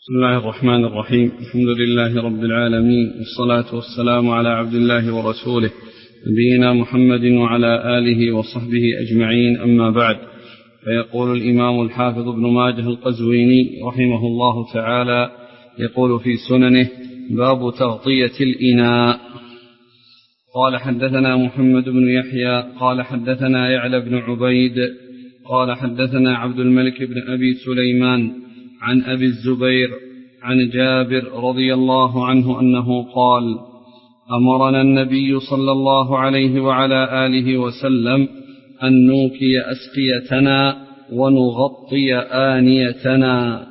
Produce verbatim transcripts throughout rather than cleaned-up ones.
بسم الله الرحمن الرحيم. الحمد لله رب العالمين، والصلاة والسلام على عبد الله ورسوله نبينا محمد وعلى آله وصحبه أجمعين، أما بعد. فيقول الإمام الحافظ ابن ماجه القزويني رحمه الله تعالى يقول في سننه: باب تغطية الإناء. قال حدثنا محمد بن يحيى قال حدثنا يعلى بن عبيد قال حدثنا عبد الملك بن أبي سليمان عن أبي الزبير عن جابر رضي الله عنه أنه قال: أمرنا النبي صلى الله عليه وعلى آله وسلم أن نوكي أسقيتنا ونغطي آنيتنا.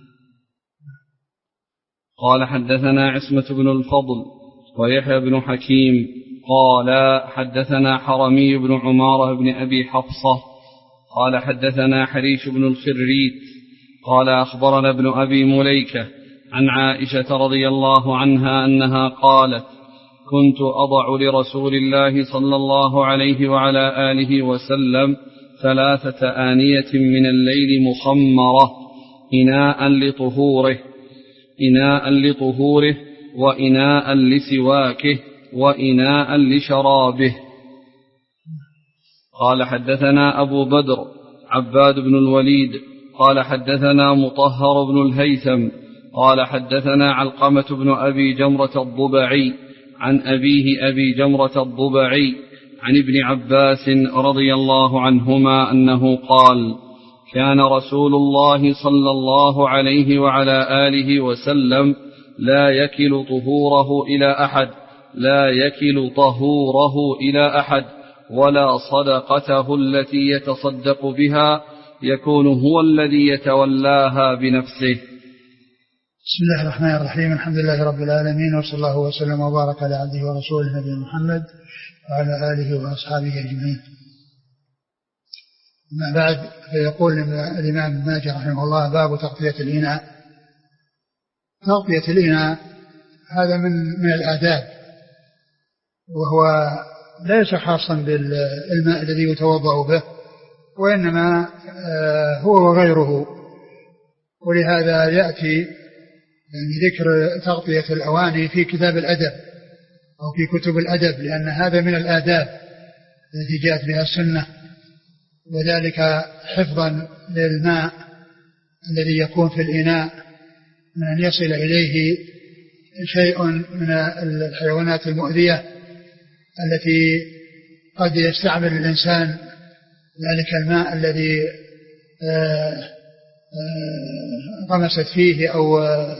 قال حدثنا عصمة بن الفضل ويحيى بن حكيم قال حدثنا حرمي بن عمارة بن أبي حفصة قال حدثنا حريش بن الخريت قال أخبرنا ابن أبي مليكة عن عائشة رضي الله عنها أنها قالت: كنت أضع لرسول الله صلى الله عليه وعلى آله وسلم ثلاثة آنية من الليل مخمرة، إناء لطهوره إناء لطهوره وإناء لسواكه وإناء لشرابه. قال حدثنا أبو بدر عباد بن الوليد قال حدثنا مطهر بن الهيثم قال حدثنا علقمة بن أبي جمرة الضبعي عن أبيه أبي جمرة الضبعي عن ابن عباس رضي الله عنهما أنه قال: كان رسول الله صلى الله عليه وعلى آله وسلم لا يكل طهوره إلى أحد لا يكل طهوره إلى أحد ولا صدقته التي يتصدق بها يكون هو الذي يتولاها بنفسه. بسم الله الرحمن الرحيم. الحمد لله رب العالمين، وصلى الله وسلم وبارك على عبده ورسوله نبينا محمد وعلى آله وأصحابه أجمعين. أما بعد، فيقول الإمام ابن ماجه رحمه الله: باب تغطية الإناء. تغطية الإناء هذا من من الآداب، وهو ليس خاصا بالماء الذي يتوضأ به، وإنما هو وغيره. ولهذا يأتي يعني ذكر تغطية الأواني في كتاب الأدب أو في كتب الأدب، لأن هذا من الآداب التي جاءت بها السنة، وذلك حفظا للماء الذي يكون في الإناء من أن يصل إليه شيء من الحيوانات المؤذية التي قد يستعمل الإنسان ذلك الماء الذي غمست فيه أو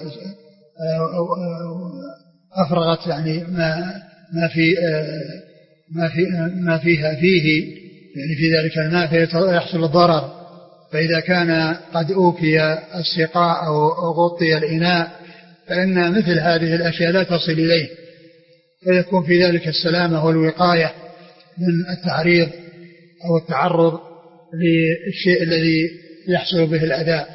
أفرغت يعني ما ما في ما في ما فيها فيه يعني في ذلك الماء فيحصل الضرر. فإذا كان قد أوكي السقاء أو غطي الإناء فإن مثل هذه الأشياء لا تصل إليه، فيكون في ذلك السلامة والوقاية من التعريض أو التعرض للشيء الذي يحصل به الأذى.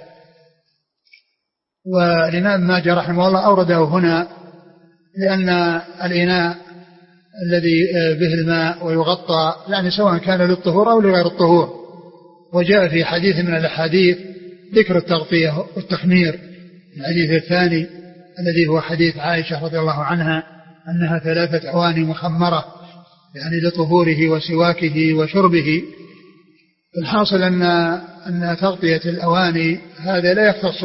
والإمام ماجه رحمه الله أورده هنا لأن الإناء الذي به الماء ويغطى يعني سواء كان للطهور أو لغير الطهور، وجاء في حديث من الأحاديث ذكر التغطية والتخمير. الحديث الثاني الذي هو حديث عائشة رضي الله عنها أنها ثلاثة أواني مخمرة يعني لطهوره وسواكه وشربه. الحاصل أن أن تغطية الأواني هذا لا يختص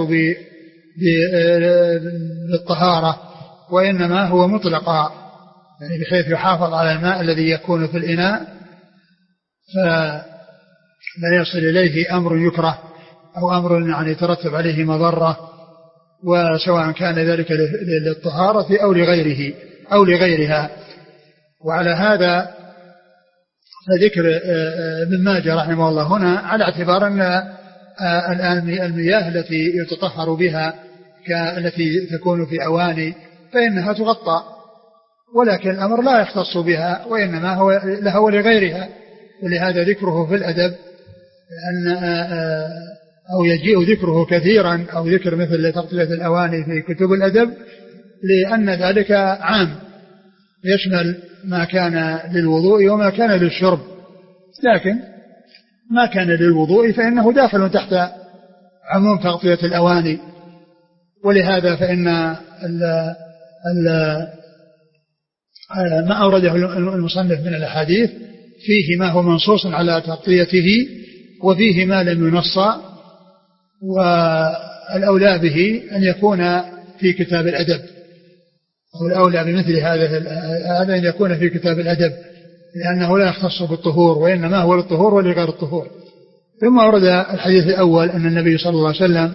بالطهارة، وإنما هو مطلقا يعني بحيث يحافظ على الماء الذي يكون في الإناء فلا يصل إليه أمر يكره أو أمر يعني يترتب عليه مضرة، وسواء كان ذلك للطهارة أو لغيره أو لغيرها. وعلى هذا فذكر ابن ماجه رحمه الله هنا على اعتبار أن المياه التي يتطهر بها التي تكون في أواني فإنها تغطى، ولكن الأمر لا يختص بها وإنما هو لها ولغيرها. ولهذا ذكره في الأدب أن أو يجيء ذكره كثيرا أو ذكر مثل تغطية الأواني في كتب الأدب، لأن ذلك عام يشمل ما كان للوضوء وما كان للشرب، لكن ما كان للوضوء فإنه داخل تحت عموم تغطية الأواني. ولهذا فإن ال ال ما أورده المصنف من الأحاديث فيه ما هو منصوص على تغطيته وفيه ما لم ينص، والأولى به أن يكون في كتاب الأدب، أو الأولى بمثل هذا هذا أن يكون في كتاب الأدب، لأنه لا يختص بالطهور وإنما هو للطهور ولغير الطهور. ثم ورد الحديث الأول أن النبي صلى الله عليه وسلم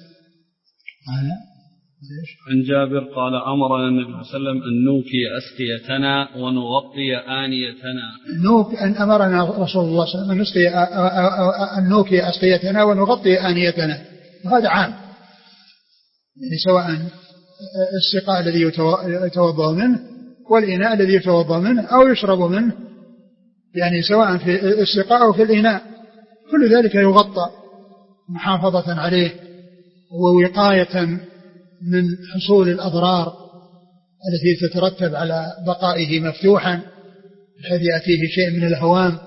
عن جابر قال أمرنا النبي صلى الله عليه وسلم أن نوكي أسقيتنا ونغطي آنيتنا. نوك أن أمرنا رسول الله صلى الله عليه وسلم أن نوكي أسقيتنا ونغطي آنيتنا، وهذا عام، يعني سواء السقاء الذي يتوضأ منه والإناء الذي يتوضأ منه أو يشرب منه، يعني سواء في السقاء أو في الإناء، كل ذلك يغطى محافظة عليه ووقاية من حصول الأضرار التي تترتب على بقائه مفتوحا، بحيث يأتيه شيء من الهوام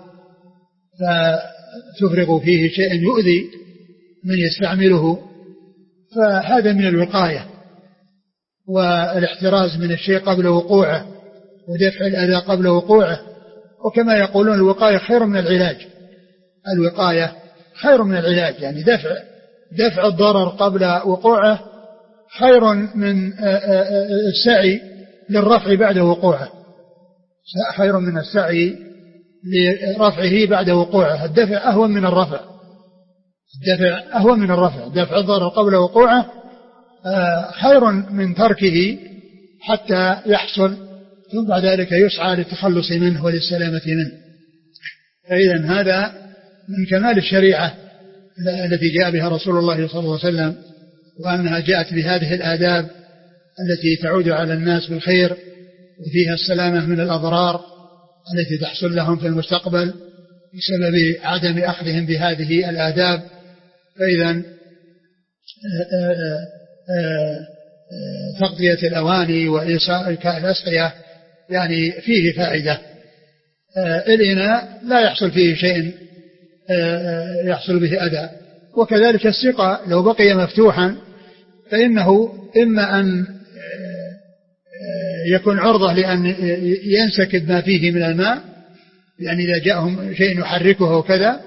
فتفرغ فيه شيء يؤذي من يستعمله، فهذا من الوقاية والاحتراز من الشيء قبل وقوعه ودفع الأذى قبل وقوعه. وكما يقولون الوقاية خير من العلاج، الوقاية خير من العلاج، يعني دفع دفع الضرر قبل وقوعه خير من السعي للرفع بعد وقوعه، خير من السعي لرفعه بعد وقوعه. الدفع أهون من الرفع، الدفع أهون من الرفع، دفع الضرر قبل وقوعه خير من تركه حتى يحصل ثم بعد ذلك يسعى للتخلص منه وللسلامة منه. فإذا هذا من كمال الشريعة التي جاء بها رسول الله صلى الله عليه وسلم، وأنها جاءت بهذه الآداب التي تعود على الناس بالخير وفيها السلامة من الأضرار التي تحصل لهم في المستقبل بسبب عدم أخذهم بهذه الآداب. فإذا تغطية الأواني وإيصال الأسقية يعني فيه فائدة. الإناء لا يحصل فيه شيء يحصل به أذى، وكذلك السقاء لو بقي مفتوحا فإنه إما أن يكون عرضة لأن ينسكب ما فيه من الماء، يعني إذا جاءهم شيء يحركه وكذا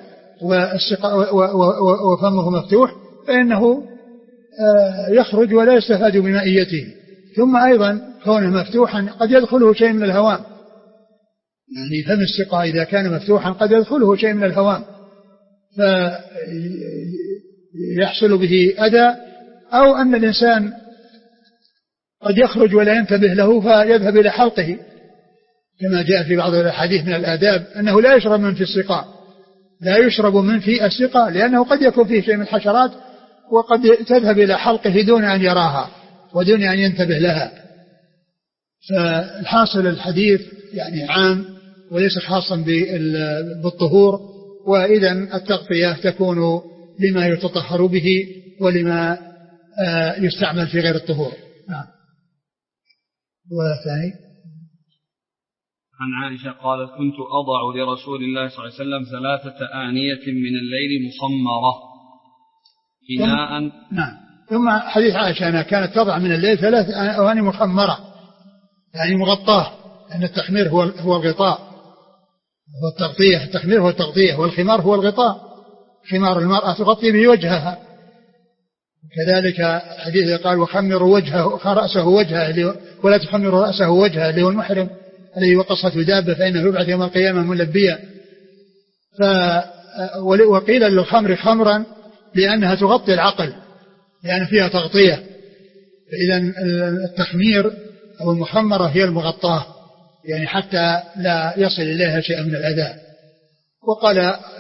وفمه مفتوح فإنه يخرج ولا يستفاد بمائيته. ثم أيضا كونه مفتوحا قد يدخله شيء من الهوام، يعني فم السقاء إذا كان مفتوحا قد يدخله شيء من الهوام فيحصل به أذى، أو أن الإنسان قد يخرج ولا ينتبه له فيذهب إلى حلقه، كما جاء في بعض الحديث من الآداب أنه لا يشرب من في السقاء، لا يشرب من في السقاء لأنه قد يكون فيه شيء من الحشرات وقد تذهب إلى حلقه دون أن يراها ودون أن ينتبه لها. فالحاصل الحديث يعني عام وليس خاصا بالطهور، وإذا التغطية تكون لما يتطهر به ولما يستعمل في غير الطهور. نعم. والثاني عن عائشة قالت كنت أضع لرسول الله صلى الله عليه وسلم ثلاثة آنية من الليل مصمرة إناء. نعم. ثم حديث عائشة أنها كانت تضع من الليل ثلاث أواني مخمرة يعني مغطاة، لأن التخمير هو هو الغطاء، هو التغطية، التخمير هو التغطية، والخمار هو الغطاء، خمار المرأة تغطي به وجهها. كذلك حديث قال وخمروا وجهه رأسه وجهه ولا تخمروا رأسه وجهه، اللي هو المحرم الذي وقصته دابة فإنه يبعث يوم القيامة ملبيا. وقيل للخمر خمرا لأنها تغطي العقل لأن فيها تغطية، فإذا التخمير أو المخمرة هي المغطاة يعني حتى لا يصل إليها شيء من الأذى. وقال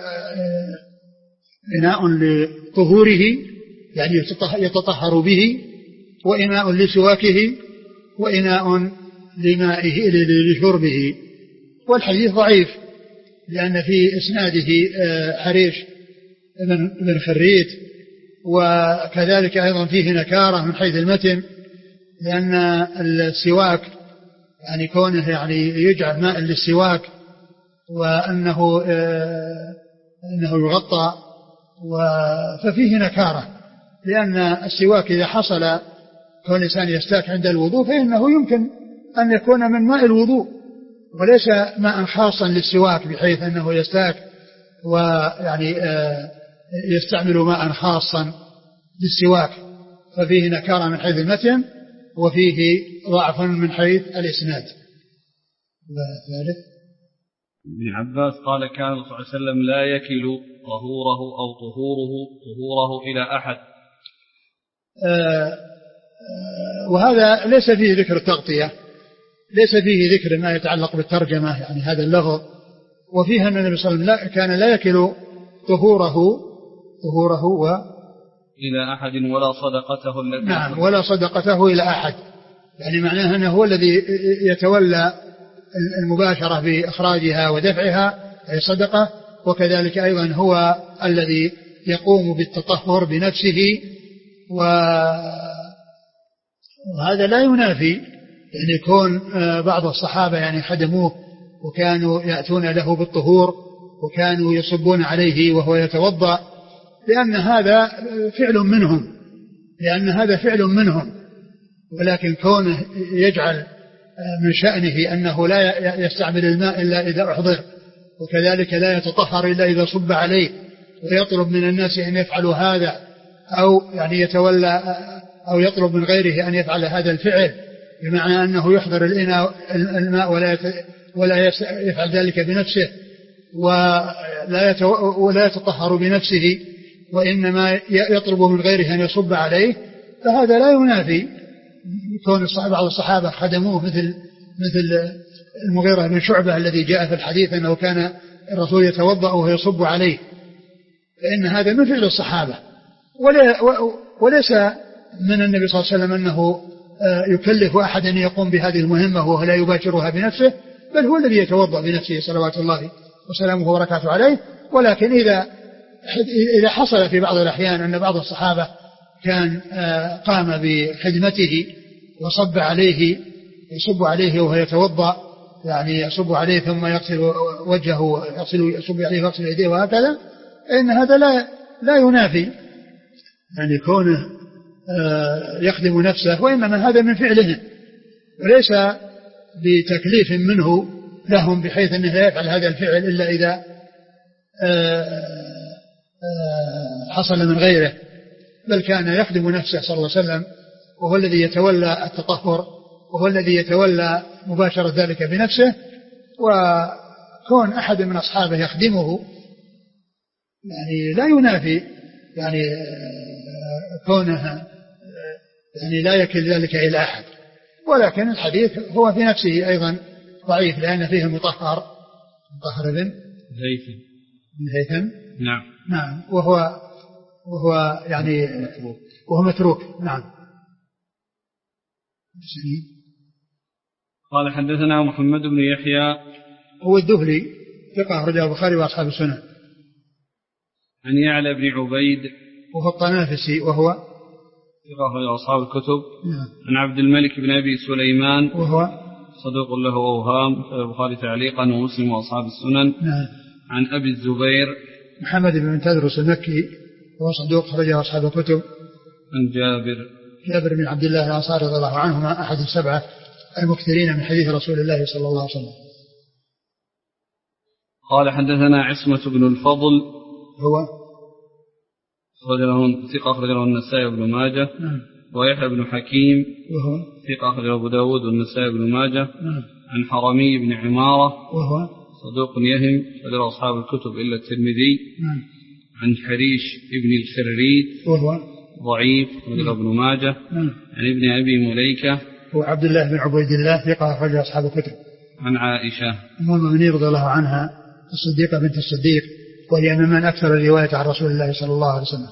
إناء لطهوره يعني يتطهر به، وإناء لسواكه، وإناء لمائه لشربه. والحديث ضعيف لأن في إسناده حريش بن خريت، وكذلك أيضا فيه نكارة من حيث المتن، لأن السواك يعني كونه يعني يجعل ماء للسواك وأنه أنه يغطى ففيه نكارة، لأن السواك إذا حصل كون الإنسان يستاك عند الوضوء فإنه يمكن أن يكون من ماء الوضوء وليس ماء خاصا للسواك بحيث أنه يستاك ويعني يستعمل ماء خاصا للسواك، ففيه نكارة من حيث المتن وفيه ضعف من حيث الإسناد. ثالث ابن عباس قال كان صلى الله عليه وسلم لا يكل طهوره أو طهوره طهوره إلى أحد. آه آه وهذا ليس فيه ذكر التغطية، ليس فيه ذكر ما يتعلق بالترجمة يعني هذا اللفظ، وفيها أن النبي صلى الله عليه وسلم كان لا يكل طهوره طهوره و إلى أحد ولا صدقته التي نعم ولا صدقته إلى أحد، يعني معناها أنه هو الذي يتولى المباشرة بإخراجها ودفعها أي صدقة، وكذلك أيضا هو الذي يقوم بالتطهر بنفسه، وهذا لا ينافي يعني يكون بعض الصحابة يعني خدموه وكانوا يأتون له بالطهور وكانوا يصبون عليه وهو يتوضأ، لأن هذا فعل منهم لأن هذا فعل منهم ولكن كونه يجعل من شأنه أنه لا يستعمل الماء إلا إذا أحضر، وكذلك لا يتطهر إلا إذا صب عليه، ويطلب من الناس أن يفعلوا هذا أو يعني يتولى أو يطلب من غيره أن يفعل هذا الفعل، بمعنى أنه يحضر الإناء الماء ولا ولا يفعل ذلك بنفسه ولا ولا يتطهر بنفسه وإنما يطلب من غيره أن يصب عليه، فهذا لا ينافي كون بعض الصحابة خدموه مثل مثل المغيرة بن شعبة الذي جاء في الحديث أنه كان الرسول يتوضأ وهو يصب عليه، فإن هذا من فعل الصحابة، وليس من النبي صلى الله عليه وسلم أنه يكلف أحد أن يقوم بهذه المهمة وهو لا يباشرها بنفسه، بل هو الذي يتوضأ بنفسه صلوات الله وسلامه وبركاته عليه. ولكن إذا إذا حصل في بعض الأحيان أن بعض الصحابة كان قام بخدمته وصب عليه يصب عليه وهو يتوضأ، يعني يصب عليه ثم يغسل وجهه يغسل يصب عليه ويغسل يديه وهكذا، إن هذا لا لا ينافي يعني كونه يخدم نفسه، وإنما هذا من فعلهم وليس بتكليف منه لهم بحيث أنه لا يفعل هذا الفعل إلا إذا حصل من غيره، بل كان يخدم نفسه صلى الله عليه وسلم وهو الذي يتولى التطهر وهو الذي يتولى مباشرة ذلك بنفسه، وكون أحد من أصحابه يخدمه يعني لا ينافي يعني كونه يعني لا يكل ذلك إلى أحد. ولكن الحديث هو في نفسه أيضا ضعيف لأن فيه مطهر مطهر بن هيثم بن هيثم نعم نعم وهو وهو يعني متروك. وهو متروك نعم. قال حدثنا محمد بن يحيى هو الذهلي ثقة أخرجه البخاري وأصحاب السنن. عن يعلى بن عبيد وهو الطنافسي وهو ثقة أخرج أصحاب الكتب. نعم. عن عبد الملك بن أبي سليمان وهو صدوق له أوهام البخاري تعليقا ومسلم وأصحاب السنن. نعم. عن أبي الزبير محمد بن تدرس المكي وهو صدوق أخرجه أصحاب الكتب. عن جابر جابر بن عبد الله الأنصاري رضي الله عنهما أحد السبعة المكثرين من حديث رسول الله صلى الله عليه وسلم. قال حدثنا عصمة بن الفضل هو أخرج له ثقة أخرج له النسائي بن ماجه. نعم. ويحيى بن حكيم وهو ثقة أخرج له أبو داود والنسائي بن ماجه. نعم. عن حرمي بن عمارة وهو صدوق يهم أخرج أصحاب الكتب إلا الترمذي. نعم. عن حريش ابن الخريت وهو ضعيف أخرج له ابن ماجه. نعم. عن ابن أبي مليكة هو عبد الله بن عبيد الله ثقة أخرج أصحاب الكتب. عن عائشة أم المؤمنين رضي الله عنها الصديقة بنت الصديق، وهي ممن أكثر الرواية عن رسول الله صلى الله عليه وسلم.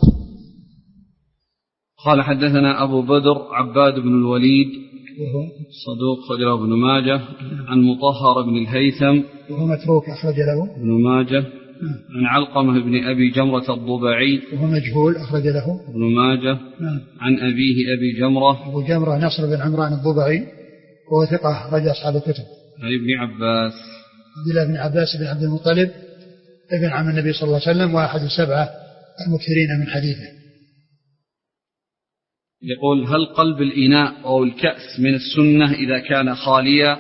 قال حدثنا أبو بدر عباد بن الوليد وهو صدوق أخرج له ابن ماجه. عن مطهر بن الهيثم وهو متروك أخرج له ابن ماجه. عن علقمة بن أبي جمرة الضبعي وهو مجهول أخرج له ابن ماجه. عن أبيه أبي جمرة أبو جمرة نصر بن عمران الضبعي وهو ثقة أخرج أصحاب الكتب. عن ابن عباس عبد الله بن عباس بن عبد المطلب ابن عم النبي صلى الله عليه وسلم وأحد السبعة المكثرين من حديثه. يقول: هل قلب الإناء أو الكأس من السنة إذا كان خاليا؟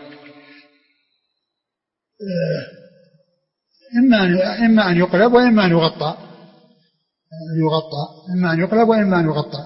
إما إما أن يقلب وإما أن يغطى يغطى إما أن يقلب وإما أن يغطى.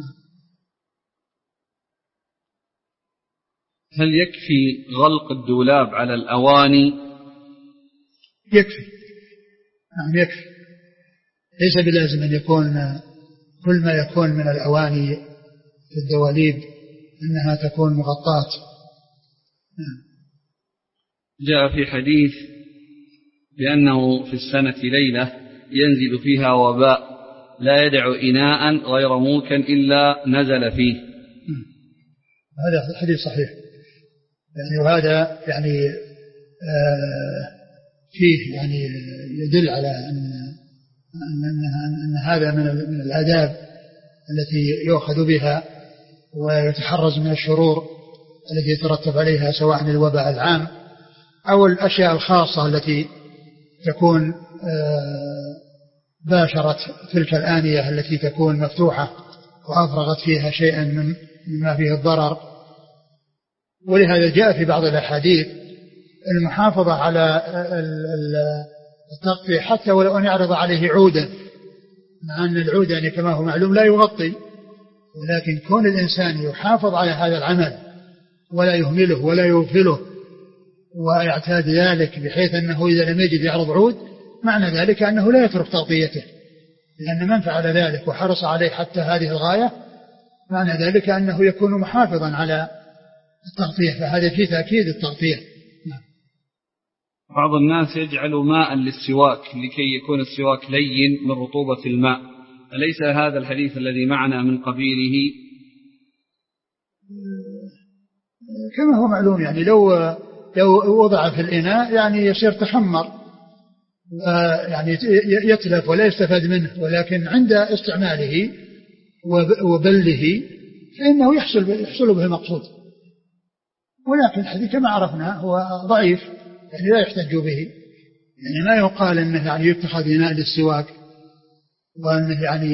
هل يكفي غلق الدولاب على الأواني؟ يكفي، نعم يكفي، ليس بلازم أن يكون كل ما يكون من الأواني في الدواليب أنها تكون مغطاة. نعم. جاء في حديث بأنه في السنة ليلة ينزل فيها وباء لا يدع إناء غير موكا إلا نزل فيه. هذا حديث صحيح يعني، وهذا يعني آه فيه يعني يدل على أن, أن, أن, أن هذا من الآداب التي يؤخذ بها ويتحرز من الشرور التي يترتب عليها، سواء الوباء العام أو الأشياء الخاصة التي تكون باشرت تلك الآنية التي تكون مفتوحة وأفرغت فيها شيئا مما فيه الضرر. ولهذا جاء في بعض الأحاديث المحافظة على التغطية حتى ولو أن يعرض عليه عودا، مع أن العود يعني كما هو معلوم لا يغطي، ولكن كون الإنسان يحافظ على هذا العمل ولا يهمله ولا يغفله ويعتاد ذلك بحيث أنه إذا لم يجد يعرض عود، معنى ذلك أنه لا يترك تغطيته، لأن من فعل ذلك وحرص عليه حتى هذه الغاية معنى ذلك أنه يكون محافظا على التغطية، فهذا في تأكيد التغطية. نعم. بعض الناس يجعل ماء للسواك لكي يكون السواك لين من رطوبة الماء، أليس هذا الحديث الذي معنا من قبيله؟ كما هو معلوم يعني لو لو وضع في الإناء يعني يصير تخمر يعني يتلف ولا يستفاد منه، ولكن عند استعماله وبله فإنه يحصل يحصل به المقصود. ولكن الحديث كما عرفنا هو ضعيف يعني لا يحتج به، يعني ما يقال أنه يعني يتخذ إناء للسواك وأنه يعني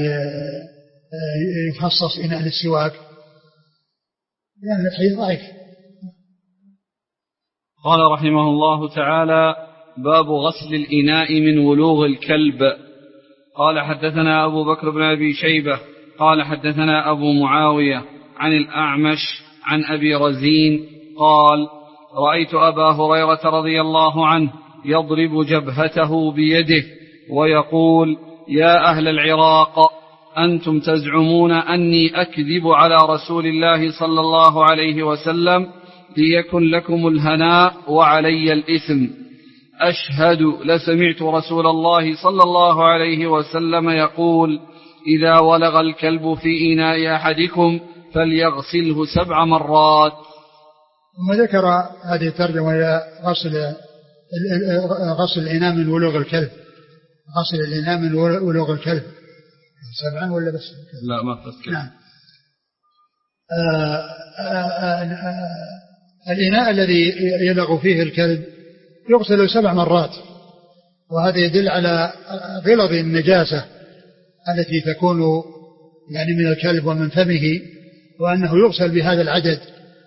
يخصص إناء للسواك، يعني الحديث ضعيف. قال رحمه الله تعالى: باب غسل الإناء من ولوغ الكلب. قال: حدثنا أبو بكر بن أبي شيبة قال: حدثنا أبو معاوية عن الأعمش عن أبي رزين قال: رأيت أبا هريرة رضي الله عنه يضرب جبهته بيده ويقول: يا أهل العراق، أنتم تزعمون أني أكذب على رسول الله صلى الله عليه وسلم ليكن لكم الهناء وعلي الإثم. أشهد لسمعت رسول الله صلى الله عليه وسلم يقول: إذا ولغ الكلب في إناء أحدكم فليغسله سبع مرات. ثم ذكر هذه الترجمة إلى غسل غسل الإناء من ولوغ الكلب، غسل الإناء من ولوغ الكلب سبعا ولا بس؟ لا ما تذكر. نعم. آآ آآ آآ الإناء الذي يلغ فيه الكلب يغسل سبع مرات، وهذا يدل على غلظ النجاسة التي تكون يعني من الكلب ومن فمه، وأنه يغسل بهذا العدد،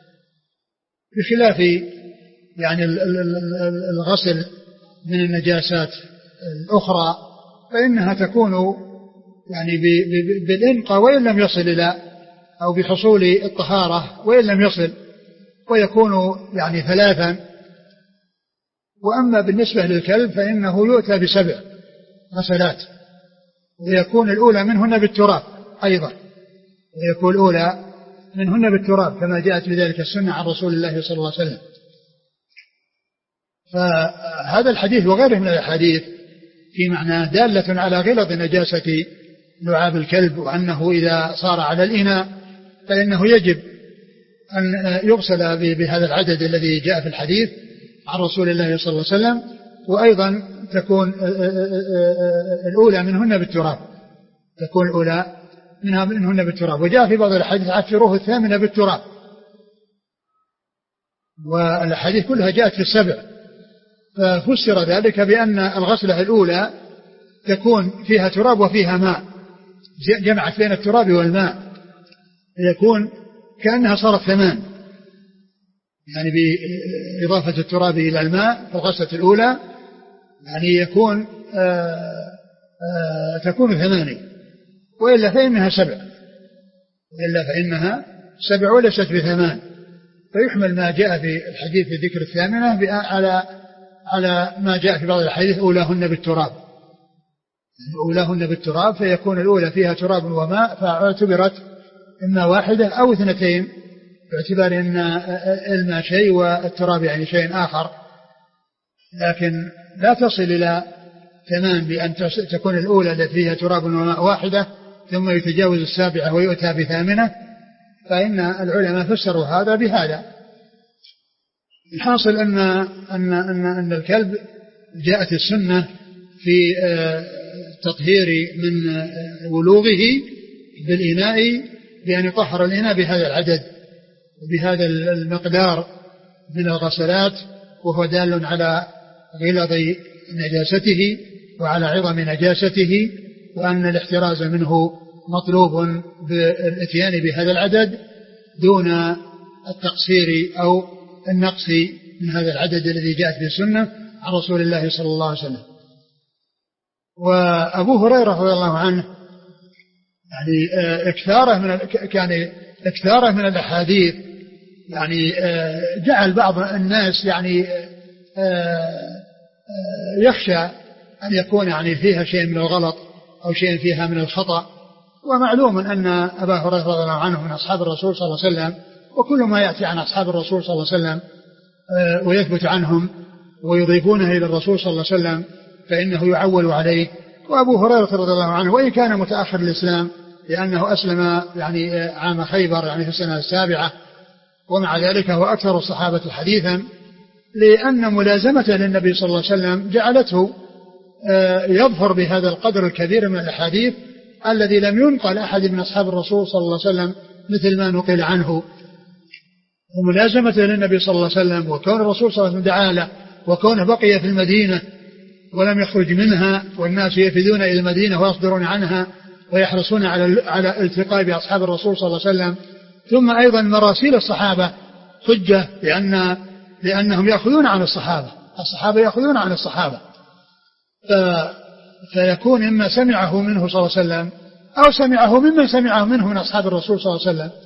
بخلاف يعني الغسل من النجاسات الأخرى فإنها تكون يعني بالإنقاء وإن لم يصل إلى أو بحصول الطهارة وإن لم يصل، ويكون يعني ثلاثا. وأما بالنسبة للكلب فإنه يؤتى بسبع غسلات، ويكون الأولى منهن بالتراب أيضا، ويكون الأولى منهن بالتراب كما جاءت بذلك السنة عن رسول الله صلى الله عليه وسلم. فهذا الحديث وغيره من الحديث في معناه دالة على غلظ نجاسة لعاب الكلب، وأنه إذا صار على الإناء فإنه يجب أن يغسل بهذا العدد الذي جاء في الحديث عن رسول الله صلى الله عليه وسلم، وأيضا تكون الأولى منهن بالتراب، تكون الأولى منها منهن بالتراب. وجاء في بعض الحديث عفروه الثامنة بالتراب، والحديث كلها جاءت في السبع، ففسر ذلك بأن الغسلة الأولى تكون فيها تراب وفيها ماء، جمعت بين التراب والماء، يكون كأنها صارت ثمان، يعني بإضافة التراب إلى الماء في الغسلة الأولى يعني يكون آآ آآ تكون ثمانية، وإلا فإنها سبع، وإلا فإنها سبع وليست بثمان. فيحمل ما جاء في الحديث في ذكر الثامنة على على ما جاء في بعض الحديث أولاهن بالتراب، أولاهن بالتراب، فيكون الأولى فيها تراب وماء فاعتبرت إما واحدة أو اثنتين، باعتبار أن الماء شيء والتراب يعني شيء آخر، لكن لا تصل إلى ثمان بأن تكون الأولى التي فيها تراب وماء واحدة ثم يتجاوز السابعة ويؤتى بثامنة. فإن العلماء فسروا هذا بهذا. الحاصل أن أن أن أن الكلب جاءت السنة في تطهير من ولوغه بالإناء بأن يطهر الإناء بهذا العدد وبهذا المقدار من الغسلات، وهو دال على غلظ نجاسته وعلى عظم نجاسته، وأن الاحتراز منه مطلوب بالاتيان بهذا العدد دون التقصير أو النقص من هذا العدد الذي جاءت به السنة عن رسول الله صلى الله عليه وسلم. وأبو هريرة رضي الله عنه يعني اكثاره من كان اكثاره من الأحاديث يعني جعل بعض الناس يعني يخشى أن يكون يعني فيها شيء من الغلط أو شيء فيها من الخطأ. ومعلوم أن أبا هريرة رضي الله عنه من أصحاب الرسول صلى الله عليه وسلم، وكل ما يأتي عن أصحاب الرسول صلى الله عليه وسلم ويثبت عنهم ويضيفونه إلى الرسول صلى الله عليه وسلم فإنه يعول عليه. وأبو هريرة رضي الله عنه وإن كان متأخر الإسلام لأنه أسلم يعني عام خيبر يعني في السنة السابعة، ومع ذلك هو أكثر الصحابة حديثا، لأن ملازمته للنبي صلى الله عليه وسلم جعلته يظفر بهذا القدر الكبير من الأحاديث الذي لم ينقل أحد من أصحاب الرسول صلى الله عليه وسلم مثل ما نقل عنه. وملازمته للنبي صلى الله عليه وسلم وكون الرسول صلى الله عليه وسلم دعا له وكونه بقي في المدينة ولم يخرج منها، والناس يفدون إلى المدينة ويصدرون عنها ويحرصون على على الالتقاء بأصحاب الرسول صلى الله عليه وسلم. ثم أيضا مراسيل الصحابة حجة لأن لأنهم يأخذون عن الصحابة، الصحابة يأخذون عن الصحابة، ف فيكون إما سمعه منه صلى الله عليه وسلم أو سمعه ممن سمعه منه من أصحاب الرسول صلى الله عليه وسلم.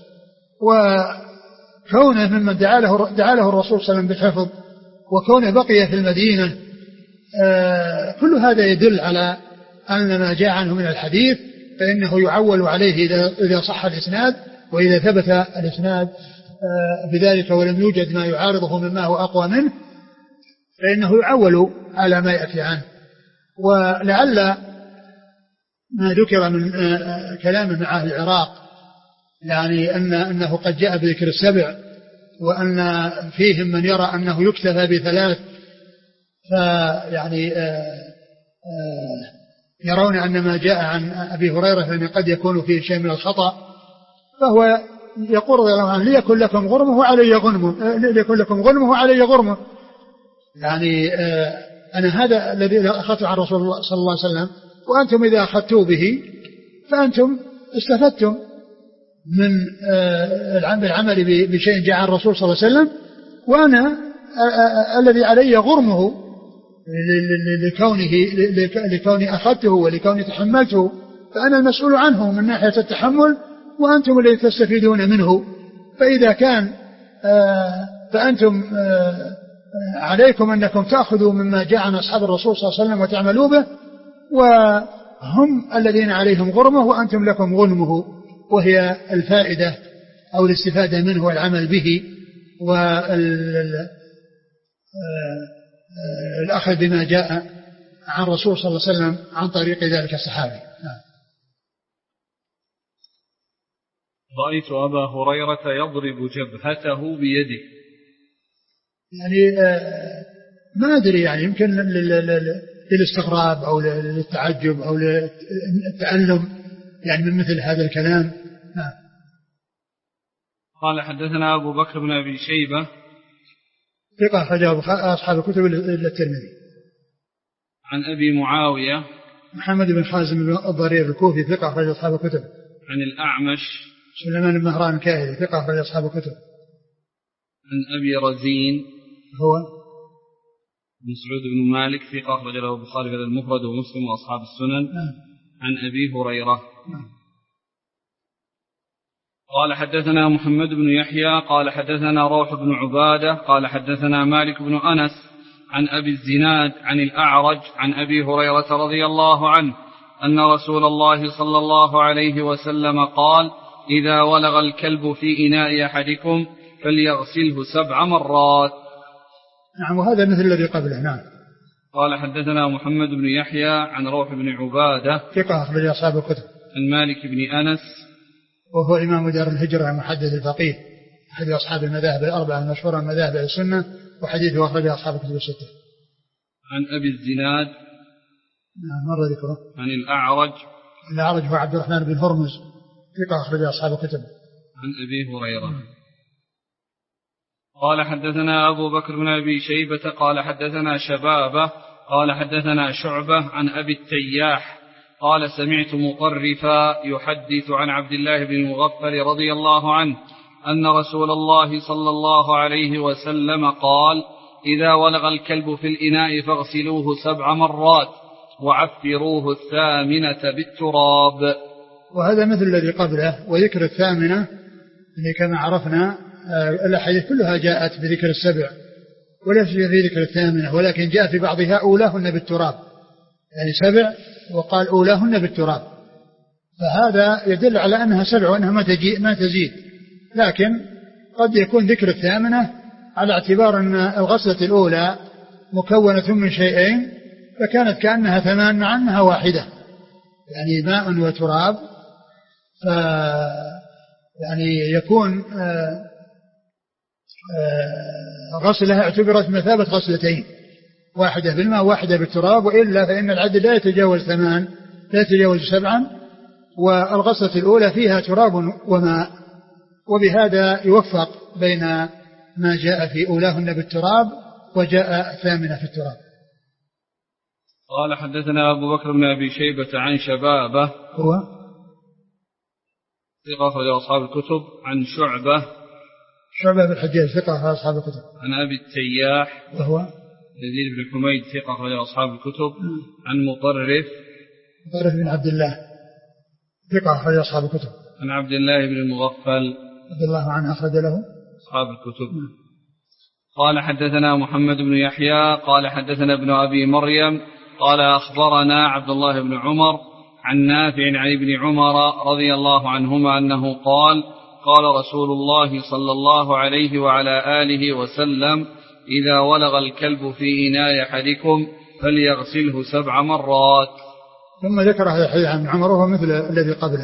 وكونه ممن دعا له, دعا له الرسول صلى الله عليه وسلم بالحفظ وكونه بقي في المدينة، آه كل هذا يدل على أن ما جاء عنه من الحديث فإنه يعول عليه إذا, إذا صح الإسناد، وإذا ثبت الإسناد آه بذلك ولم يوجد ما يعارضه مما هو أقوى منه فإنه يعول على ما يأتي عنه. ولعل ما ذكر من كلام مع أهل العراق يعني أن أنه قد جاء بذكر السبع، وأن فيهم من يرى أنه يكتفى بثلاث، فيعني يرون أن ما جاء عن أبي هريرة فإن قد يكون فيه شيء من الخطأ، فهو يقول رضي الله عنه ليكن لكم غرمه وعلي غنمه، ليكن لكم غنمه وعلي غرمه. يعني أنا هذا الذي أخذته عن رسول الله صلى الله عليه وسلم، وأنتم إذا أخذتوا به فأنتم استفدتم من العمل بشيء جاء عن الرسول صلى الله عليه وسلم، وأنا الذي علي غرمه لكونه لكوني أخذته ولكوني تحملته، فأنا المسؤول عنه من ناحية التحمل وأنتم الذي تستفيدون منه. فإذا كان فأنتم عليكم أنكم تأخذوا مما جاء عن أصحاب الرسول صلى الله عليه وسلم وتعملوا به، وهم الذين عليهم غرمه وأنتم لكم غنمه، وهي الفائدة أو الاستفادة منه والعمل به والأخذ بما جاء عن الرسول صلى الله عليه وسلم عن طريق ذلك الصحابي. رأيت أبا هريرة يضرب جبهته بيده. يعني ما أدري يعني يمكن للاستغراب أو للتعجب أو للتألم يعني من مثل هذا الكلام. قال حدثنا أبو بكر بن أبي شيبة ثقة أخرجه أصحاب الكتب إلا الترمذي. عن أبي معاوية محمد بن حازم بن الضرير الكوفي ثقة أخرجه أصحاب الكتب. عن الأعمش سليمان بن مهران الكاهلي ثقة أخرج أصحاب الكتب. عن أبي رزين هو مسعود بن مالك ثقة أخرج له البخاري في المفرد ومسلم وأصحاب السنن. نعم. عن أبي هريرة. نعم. قال حدثنا محمد بن يحيى قال حدثنا روح بن عبادة قال حدثنا مالك بن أنس عن أبي الزناد عن الأعرج عن أبي هريرة رضي الله عنه أن رسول الله صلى الله عليه وسلم قال إذا ولغ الكلب في إناء أحدكم فليغسله سبع مرات. نعم. وهذا مثل الذي قبله. نعم. قال حدثنا محمد بن يحيى عن روح بن عبادة ثقة أخرج أصحاب الكتب. عن مالك بن أنس وهو إمام دار الهجرة المحدث الفقيه أحد أصحاب المذاهب الأربعة المشهورة من مذاهب السنة وحديثه أخرج أصحاب الكتب الستة. عن أبي الزناد نعم مر ذكره. عن الأعرج الأعرج هو عبد الرحمن بن هرمز ثقة أخرج أصحاب الكتب. عن أبي هريرة. قال حدثنا أبو بكر بن أبي شيبة قال حدثنا شبابة قال حدثنا شعبة عن أبي التياح قال سمعت مطرفا يحدث عن عبد الله بن المغفل رضي الله عنه أن رسول الله صلى الله عليه وسلم قال إذا ولغ الكلب في الإناء فاغسلوه سبع مرات وعفروه الثامنة بالتراب. وهذا مثل الذي قبله. وذكر الثامنة اللي كما عرفنا الأحاديث كلها جاءت بذكر السبع وليس في ذكر الثامنة، ولكن جاء في بعضها أولاهن بالتراب، يعني سبع وقال أولاهن بالتراب، فهذا يدل على أنها سبع وأنها ما تزيد. لكن قد يكون ذكر الثامنة على اعتبار أن الغسلة الأولى مكونة من شيئين فكانت كأنها ثمان مع أنها واحدة، يعني ماء وتراب، ف يعني يكون غسلها اعتبرت مثابة غسلتين، واحدة بالماء واحدة بالتراب، وإلا فإن العدد لا يتجاوز ثمان لا يتجاوز سبعا، والغسلة الأولى فيها تراب وماء، وبهذا يوفق بين ما جاء في أولاهن بالتراب وجاء الثامنة في التراب. قال حدثنا أبو بكر بن أبي شيبة عن شبابه هو ثقة أخرج أصحاب الكتب عن شعبة شعبة بن الحجاج ثقة أخرج أصحاب الكتب عن أبي التياح وهو يزيد بن حميد ثقة أخرج أصحاب الكتب عن مطرف مطرف بن عبد الله ثقة أخرج أصحاب الكتب عن عبد الله بن المغفل رضي الله عنه أخرج له أصحاب الكتب. قال حدثنا محمد بن يحيى قال حدثنا ابن أبي مريم قال أخبرنا عبد الله بن عمر عن نافع عن ابن عمر رضي الله عنهما أنه قال قال رسول الله صلى الله عليه وعلى آله وسلم إذا ولغ الكلب في إناء أحدكم فليغسله سبع مرات. ثم ذكر هذا الحديث عن عمر وهو مثل الذي قبله.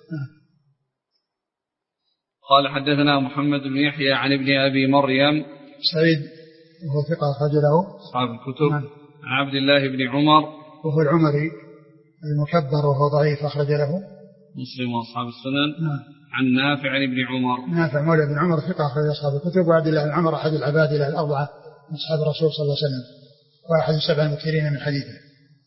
قال حدثنا محمد بن يحيى عن ابن أبي مريم سعيد وهو ثقة أخرج له أصحاب الكتب نعم. عن عبد الله بن عمر وهو العمري المكبر وهو ضعيف أخرج له مسلم وأصحاب السنن نعم. عن نافع عن ابن عمر نافع مولى بن عمر ثقة أخرج أصحاب الكتب وعبد الله بن عمر أحد العبادلة الأربعة من أصحاب الرسول صلى الله عليه وسلم وأحد السبع المكثرين من حديثه.